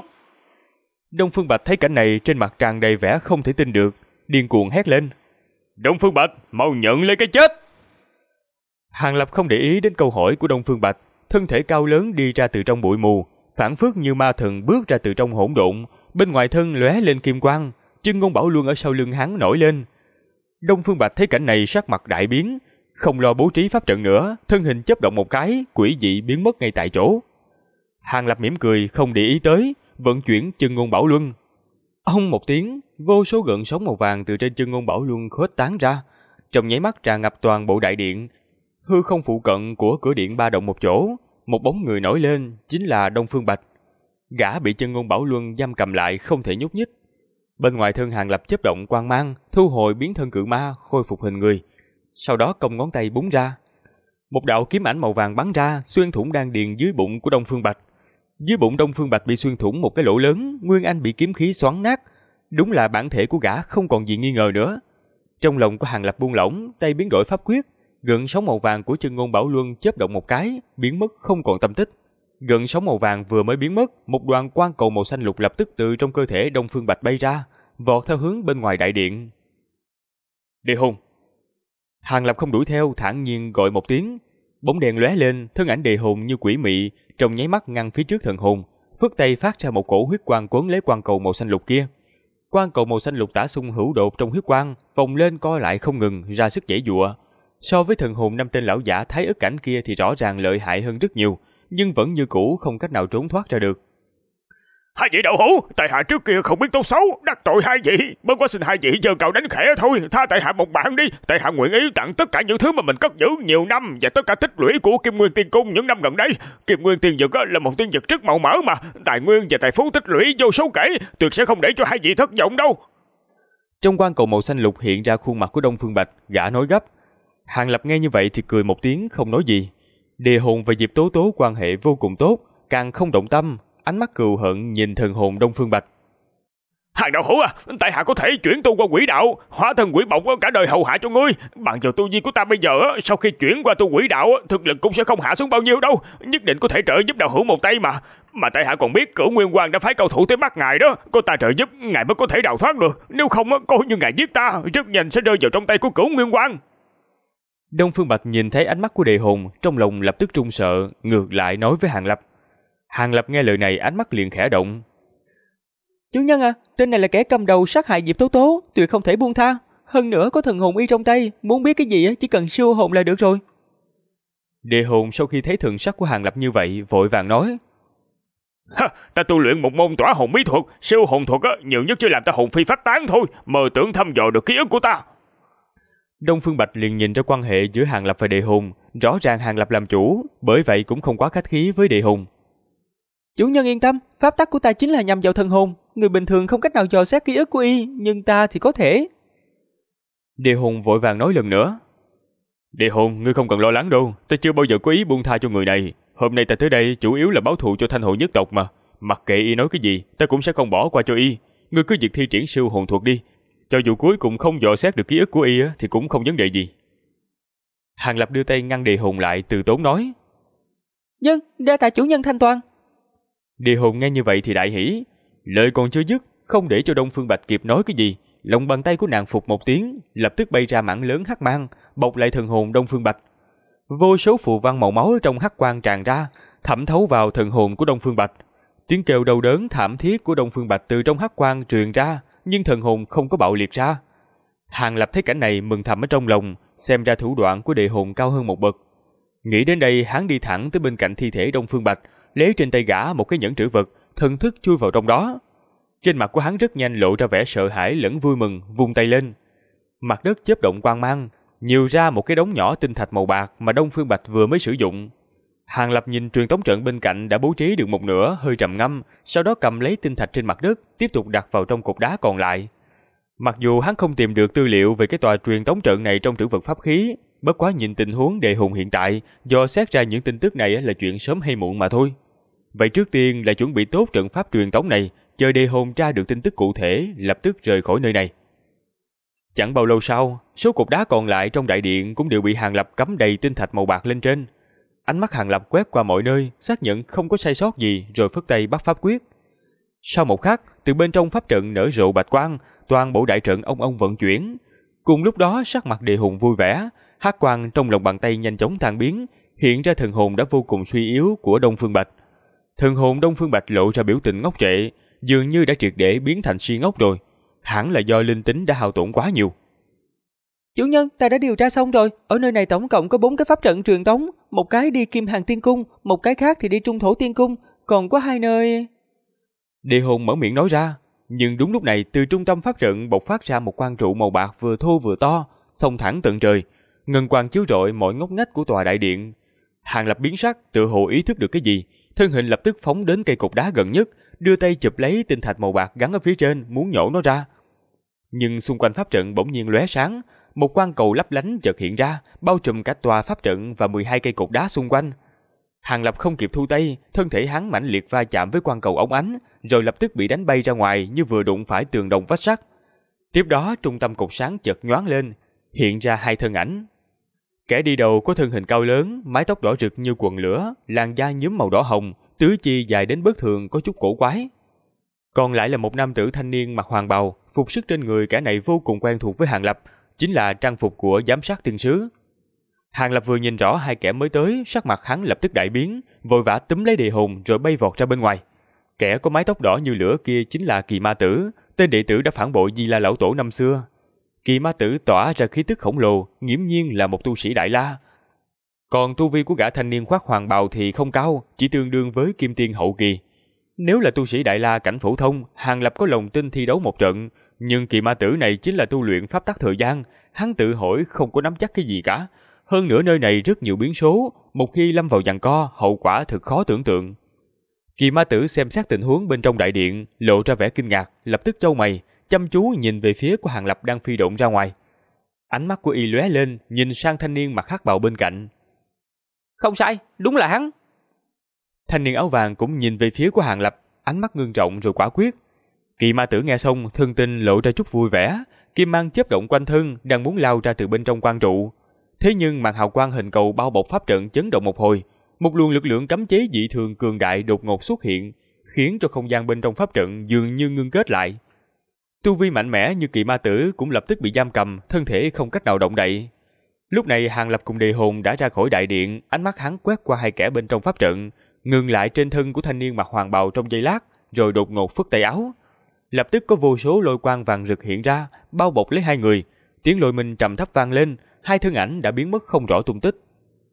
Đông Phương Bạch thấy cảnh này trên mặt tràn đầy vẻ không thể tin được, điên cuồng hét lên. Đông Phương Bạch, mau nhận lấy cái chết! Hàng Lập không để ý đến câu hỏi của Đông Phương Bạch, thân thể cao lớn đi ra từ trong bụi mù, phảng phất như ma thần bước ra từ trong hỗn độn, bên ngoài thân lóe lên kim quang, chân ngôn bảo luân ở sau lưng hắn nổi lên. Đông Phương Bạch thấy cảnh này sắc mặt đại biến, không lo bố trí pháp trận nữa, thân hình chớp động một cái, quỷ dị biến mất ngay tại chỗ. Hàng Lập mỉm cười không để ý tới, vận chuyển chân ngôn bảo luân. Ông một tiếng, vô số gợn sóng màu vàng từ trên chân ngôn bảo luân khuếch tán ra, trong nháy mắt tràn ngập toàn bộ đại điện. Hư không phụ cận của cửa điện ba động một chỗ, một bóng người nổi lên, chính là Đông Phương Bạch. Gã bị chân ngôn bảo luân giam cầm lại không thể nhúc nhích. Bên ngoài thân Hàng Lập chớp động quang mang, thu hồi biến thân cự ma, khôi phục hình người. Sau đó cong ngón tay búng ra. Một đạo kiếm ảnh màu vàng bắn ra, xuyên thủng đan điền dưới bụng của Đông Phương Bạch. Dưới bụng Đông Phương Bạch bị xuyên thủng một cái lỗ lớn, nguyên anh bị kiếm khí xoắn nát. Đúng là bản thể của gã không còn gì nghi ngờ nữa. Trong lòng của Hàng Lập buông lỏng, tay biến đổi pháp quyết, gợn sóng màu vàng của chân ngôn bảo luân chớp động một cái, biến mất không còn tâm tích. Gợn sóng màu vàng vừa mới biến mất, một đoàn quang cầu màu xanh lục lập tức từ trong cơ thể Đông Phương Bạch bay ra, vọt theo hướng bên ngoài đại điện. Đề Hồn! Hàng Lập không đuổi theo, thản nhiên gọi một tiếng. Bóng đèn lóe lên, thân ảnh Đề Hồn như quỷ mị, trong nháy mắt ngăn phía trước thần hồn, phất tay phát ra một cổ huyết quang cuốn lấy quang cầu màu xanh lục kia. Quang cầu màu xanh lục tả xung hữu đột trong huyết quang, vòng lên co lại không ngừng, ra sức giãy giụa. So với thần hồn năm tên lão giả Thái Ức Cảnh kia thì rõ ràng lợi hại hơn rất nhiều, nhưng vẫn như cũ không cách nào trốn thoát ra được. Hai vị đạo hữu, tại hạ trước kia không biết tốt xấu, đắc tội hai vị, bất quá xin hai vị giơ cao đánh khẽ thôi, tha tại hạ một bạn đi. Tại hạ nguyện ý tặng tất cả những thứ mà mình cất giữ nhiều năm và tất cả tích lũy của Kim Nguyên Tiên Cung những năm gần đây. Kim Nguyên Tiên Dực là một tiên dực rất màu mỡ mà, tài nguyên và tài phú tích lũy vô số kể, tuyệt sẽ không để cho hai vị thất vọng đâu. Trong quang cầu màu xanh lục hiện ra khuôn mặt của Đông Phương Bạch, gã nói gấp. Hàng Lập nghe như vậy thì cười một tiếng không nói gì. Đề Hồn và Diệp Tố Tố quan hệ vô cùng tốt, càng không động tâm, ánh mắt cừu hận nhìn thần hồn Đông Phương Bạch. Hàng đạo hữu à, tại hạ có thể chuyển tu qua quỷ đạo, hóa thân quỷ bộc cả đời hầu hạ cho ngươi. Bằng vào tu vi của ta bây giờ, sau khi chuyển qua tu quỷ đạo, thực lực cũng sẽ không hạ xuống bao nhiêu đâu, nhất định có thể trợ giúp đạo hữu một tay mà. Mà tại hạ còn biết Cửu Nguyên Quang đã phái cầu thủ tới bắt ngài đó, có ta trợ giúp ngài mới có thể đào thoát được, nếu không coi như ngài giết ta, rất nhanh sẽ rơi vào trong tay của Cửu Nguyên Quang. Đông Phương Bạch nhìn thấy ánh mắt của Đề Hồn, trong lòng lập tức run sợ, ngược lại nói với Hàng Lập. Hàng Lập nghe lời này ánh mắt liền khẽ động. Chủ nhân à, tên này là kẻ cầm đầu sát hại Diệp Tố Tố, tuyệt không thể buông tha. Hơn nữa có thần hồn y trong tay, muốn biết cái gì chỉ cần siêu hồn là được rồi. Đề Hồn sau khi thấy thần sắc của Hàng Lập như vậy, vội vàng nói. Ta tu luyện một môn tỏa hồn bí thuật, siêu hồn thuật nhiều nhất chỉ làm ta hồn phi phách tán thôi, mơ tưởng thăm dò được ký ức của ta. Đông Phương Bạch liền nhìn ra quan hệ giữa Hàng Lập và Đề Hùng, rõ ràng Hàng Lập làm chủ, bởi vậy cũng không quá khách khí với Đề Hùng. Chủ nhân yên tâm, pháp tắc của ta chính là nhằm vào thần hồn, người bình thường không cách nào dò xét ký ức của y, nhưng ta thì có thể. Đề Hùng vội vàng nói lần nữa. Đề Hùng, ngươi không cần lo lắng đâu, ta chưa bao giờ có ý buông tha cho người này. Hôm nay ta tới đây chủ yếu là báo thù cho Thanh Hồ nhất tộc mà. Mặc kệ y nói cái gì, ta cũng sẽ không bỏ qua cho y. Ngươi cứ việc thi triển siêu hồn thuật đi. Cho dù cuối cùng không dò xét được ký ức của y thì cũng không vấn đề gì. Hàng Lập đưa tay ngăn Đề Hùng lại, từ tốn nói. Dân, đa tạ chủ nhân thanh toàn. Đề Hùng nghe như vậy thì đại hỉ. Lời còn chưa dứt, không để cho Đông Phương Bạch kịp nói cái gì, lòng bàn tay của nàng phục một tiếng, lập tức bay ra mảng lớn hắc mang, bọc lại thần hồn Đông Phương Bạch. Vô số phù văn màu máu trong hắc quang tràn ra, thẩm thấu vào thần hồn của Đông Phương Bạch. Tiếng kêu đau đớn thảm thiết của Đông Phương Bạch từ trong hắc quang truyền ra, nhưng thần hồn không có bạo liệt ra. Hàng Lập thấy cảnh này mừng thầm ở trong lòng, xem ra thủ đoạn của Đề Hùng cao hơn một bậc. Nghĩ đến đây, hắn đi thẳng tới bên cạnh thi thể Đông Phương Bạch, lấy trên tay gã một cái nhẫn trữ vật, thần thức chui vào trong đó. Trên mặt của hắn rất nhanh lộ ra vẻ sợ hãi lẫn vui mừng, vung tay lên. Mặt đất chớp động quang mang, nhiều ra một cái đống nhỏ tinh thạch màu bạc mà Đông Phương Bạch vừa mới sử dụng. Hàng Lập nhìn truyền tống trận bên cạnh đã bố trí được một nửa, hơi trầm ngâm, sau đó cầm lấy tinh thạch trên mặt đất, tiếp tục đặt vào trong cục đá còn lại. Mặc dù hắn không tìm được tư liệu về cái tòa truyền tống trận này trong trữ vật pháp khí, bất quá nhìn tình huống Đề Hùng hiện tại, do xét ra những tin tức này là chuyện sớm hay muộn mà thôi. Vậy trước tiên là chuẩn bị tốt trận pháp truyền tống này, chờ Đề Hùng tra được tin tức cụ thể, lập tức rời khỏi nơi này. Chẳng bao lâu sau, số cục đá còn lại trong đại điện cũng đều bị Hàng Lập cắm đầy tinh thạch màu bạc lên trên. Ánh mắt Hàng Lập quét qua mọi nơi, xác nhận không có sai sót gì, rồi phất tay bắt pháp quyết. Sau một khắc, từ bên trong pháp trận nở rộ bạch quang, toàn bộ đại trận ông vận chuyển. Cùng lúc đó, sắc mặt Đề Hùng vui vẻ, hắc quang trong lòng bàn tay nhanh chóng tan biến, hiện ra thần hồn đã vô cùng suy yếu của Đông Phương Bạch. Thần hồn Đông Phương Bạch lộ ra biểu tình ngốc trệ, dường như đã triệt để biến thành si ngốc rồi. Hẳn là do linh tính đã hao tổn quá nhiều. Chủ nhân, ta đã điều tra xong rồi. Ở nơi này tổng cộng có 4 cái pháp trận truyền tống, một cái đi Kim Hàn Tiên Cung, một cái khác thì đi Trung Thổ Tiên Cung, còn có 2 nơi. Đề Hùng mở miệng nói ra, nhưng đúng lúc này từ trung tâm pháp trận bộc phát ra một quang trụ màu bạc vừa thô vừa to, xông thẳng tận trời, ngân quang chiếu rọi mọi ngóc ngách của tòa đại điện. Hàng Lập biến sắc, tựa hồ ý thức được cái gì, thân hình lập tức phóng đến cây cột đá gần nhất, đưa tay chụp lấy tinh thạch màu bạc gắn ở phía trên, muốn nhổ nó ra. Nhưng xung quanh pháp trận bỗng nhiên lóe sáng, một quang cầu lấp lánh chợt hiện ra, bao trùm cả tòa pháp trận và 12 cây cột đá xung quanh. Hàng Lập không kịp thu tay, thân thể hắn mãnh liệt va chạm với quang cầu óng ánh, rồi lập tức bị đánh bay ra ngoài như vừa đụng phải tường đồng vách sắt. Tiếp đó, trung tâm cột sáng chợt nhoáng lên, hiện ra 2 thân ảnh. Kẻ đi đầu có thân hình cao lớn, mái tóc đỏ rực như quần lửa, làn da nhuốm màu đỏ hồng, tứ chi dài đến bất thường có chút cổ quái. Còn lại là một nam tử thanh niên mặc hoàng bào, phục sức trên người kẻ này vô cùng quen thuộc với Hàng Lập, chính là trang phục của giám sát tiên sứ. Hàng Lập vừa nhìn rõ 2 kẻ mới tới, sắc mặt hắn lập tức đại biến, vội vã túm lấy Đề Hùng rồi bay vọt ra bên ngoài. Kẻ có mái tóc đỏ như lửa kia chính là Kỳ Ma Tử, tên đệ tử đã phản bội Di La lão tổ năm xưa. Kỳ Ma Tử tỏa ra khí tức khổng lồ, nghiễm nhiên là một tu sĩ Đại La. Còn tu vi của gã thanh niên khoác hoàng bào thì không cao, chỉ tương đương với Kim Tiên hậu kỳ. Nếu là tu sĩ Đại La cảnh phổ thông, Hàng Lập có lòng tin thi đấu một trận, nhưng Kỳ Ma Tử này chính là tu luyện pháp tắc thời gian, hắn tự hỏi không có nắm chắc cái gì cả. Hơn nữa nơi này rất nhiều biến số, một khi lâm vào giằng co, hậu quả thực khó tưởng tượng. Kỳ Ma Tử xem xét tình huống bên trong đại điện, lộ ra vẻ kinh ngạc, lập tức chau mày, chăm chú nhìn về phía của Hàng Lập đang phi độn ra ngoài. Ánh mắt của y lóe lên, nhìn sang thanh niên mặc hắc bào bên cạnh. Không sai, đúng là hắn. Thanh niên áo vàng cũng nhìn về phía của Hàng Lập, ánh mắt ngưng trọng rồi quả quyết. Kỳ Ma Tử nghe xong, thân tình lộ ra chút vui vẻ, kim mang chớp động quanh thân, đang muốn lao ra từ bên trong quan trụ. Thế nhưng màn hào quang hình cầu bao bọc pháp trận chấn động một hồi, một luồng lực lượng cấm chế dị thường cường đại đột ngột xuất hiện, khiến cho không gian bên trong pháp trận dường như ngưng kết lại. Tu vi mạnh mẽ như Kỳ Ma Tử cũng lập tức bị giam cầm, thân thể không cách nào động đậy. Lúc này Hàng Lập cùng Đề Hùng đã ra khỏi đại điện, ánh mắt hắn quét qua 2 kẻ bên trong pháp trận, ngừng lại trên thân của thanh niên mặc hoàng bào trong giây lát, rồi đột ngột phất tay áo. Lập tức có vô số lôi quang vàng rực hiện ra, bao bọc lấy 2 người, tiếng lôi minh trầm thấp vang lên, 2 thân ảnh đã biến mất không rõ tung tích.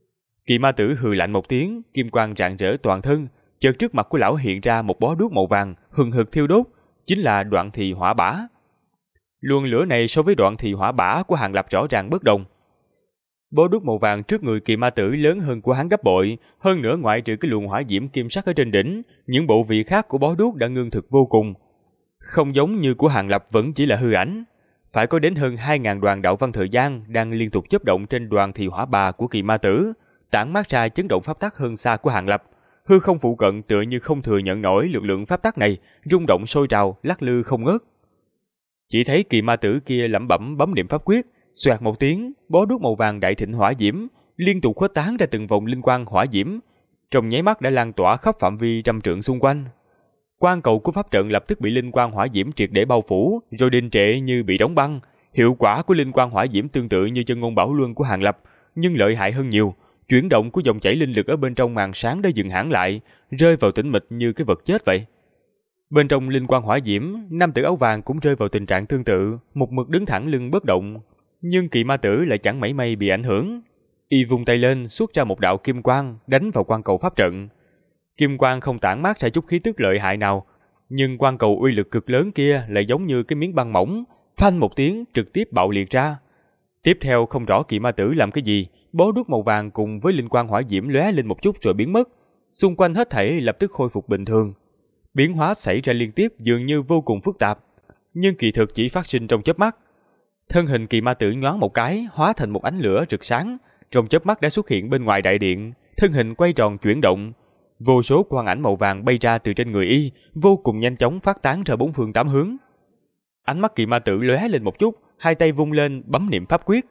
Kỳ Ma Tử hừ lạnh một tiếng, kim quang rạng rỡ toàn thân, chợt trước mặt của lão hiện ra một bó đuốc màu vàng hừng hực thiêu đốt, chính là Đoạn Thị Hỏa Bả. Luồng lửa này so với đoạn thì hỏa bả của Hàng Lập rõ ràng bất đồng. Bó đuốc màu vàng trước người kỳ ma tử lớn hơn của hắn gấp bội, hơn nữa ngoại trừ cái luồng hỏa diễm kim sắc ở trên đỉnh, những bộ vị khác của bó đuốc đã ngưng thực vô cùng. Không giống như của Hàng Lập vẫn chỉ là hư ảnh, phải có đến hơn 2.000 đoàn đạo văn thời gian đang liên tục chớp động trên đoàn thì hỏa bà của kỳ ma tử, tản mát ra chấn động pháp tắc hơn xa của Hàng Lập. Hư không phụ cận tựa như không thừa nhận nổi lực lượng pháp tắc này, rung động sôi trào, lắc lư không ngớt. Chỉ thấy kỳ ma tử kia lẩm bẩm bấm niệm pháp quyết, xoẹt một tiếng, bó đuốc màu vàng đại thịnh hỏa diễm liên tục khuếch tán ra từng vòng linh quang hỏa diễm, trong nháy mắt đã lan tỏa khắp phạm vi trăm trượng xung quanh. Quan cầu của pháp trận lập tức bị linh quang hỏa diễm triệt để bao phủ, rồi đình trệ như bị đóng băng. Hiệu quả của linh quang hỏa diễm tương tự như chân ngôn bảo luân của Hàng Lập, nhưng lợi hại hơn nhiều. Chuyển động của dòng chảy linh lực ở bên trong màn sáng đã dừng hẳn lại, rơi vào tĩnh mịch như cái vật chết vậy. Bên trong linh quang hỏa diễm, nam tử áo vàng cũng rơi vào tình trạng tương tự, một mực đứng thẳng lưng bất động. Nhưng kỳ ma tử lại chẳng mảy may bị ảnh hưởng. Y vung tay lên, xuất ra một đạo kim quang đánh vào quan cầu pháp trận. Kim quang không tản mát ra chút khí tức lợi hại nào, nhưng quan cầu uy lực cực lớn kia lại giống như cái miếng băng mỏng, phanh một tiếng trực tiếp bạo liệt ra. Tiếp theo không rõ kỳ ma tử làm cái gì, bó đuốc màu vàng cùng với linh quang hỏa diễm lóe lên một chút rồi biến mất, xung quanh hết thảy lập tức khôi phục bình thường. Biến hóa xảy ra liên tiếp dường như vô cùng phức tạp, nhưng kỳ thực chỉ phát sinh trong chớp mắt. Thân hình kỳ ma tử nhoáng một cái, hóa thành một ánh lửa rực sáng, trong chớp mắt đã xuất hiện bên ngoài đại điện, thân hình quay tròn chuyển động. Vô số quang ảnh màu vàng bay ra từ trên người y, vô cùng nhanh chóng phát tán ra bốn phương tám hướng. Ánh mắt kỳ ma tử lóe lên một chút, hai tay vung lên bấm niệm pháp quyết.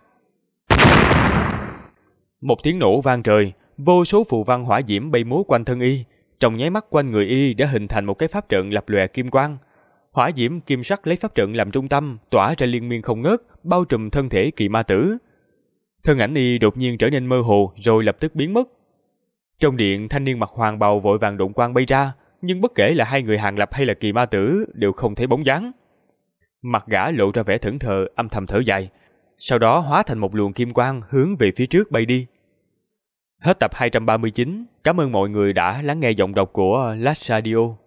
Một tiếng nổ vang trời, vô số phù văn hỏa diễm bay múa quanh thân y, trong nháy mắt quanh người y đã hình thành một cái pháp trận lập lòe kim quang. Hỏa diễm kim sắc lấy pháp trận làm trung tâm, tỏa ra liên miên không ngớt, bao trùm thân thể kỳ ma tử. Thân ảnh y đột nhiên trở nên mơ hồ rồi lập tức biến mất. Trong điện, thanh niên mặc hoàng bào vội vàng độn quang bay ra, nhưng bất kể là hai người Hàng Lập hay là kỳ ma tử đều không thấy bóng dáng. Mặt gã lộ ra vẻ thẫn thờ, âm thầm thở dài, sau đó hóa thành một luồng kim quang hướng về phía trước bay đi. Hết tập 239, cảm ơn mọi người đã lắng nghe giọng đọc của Last Radio.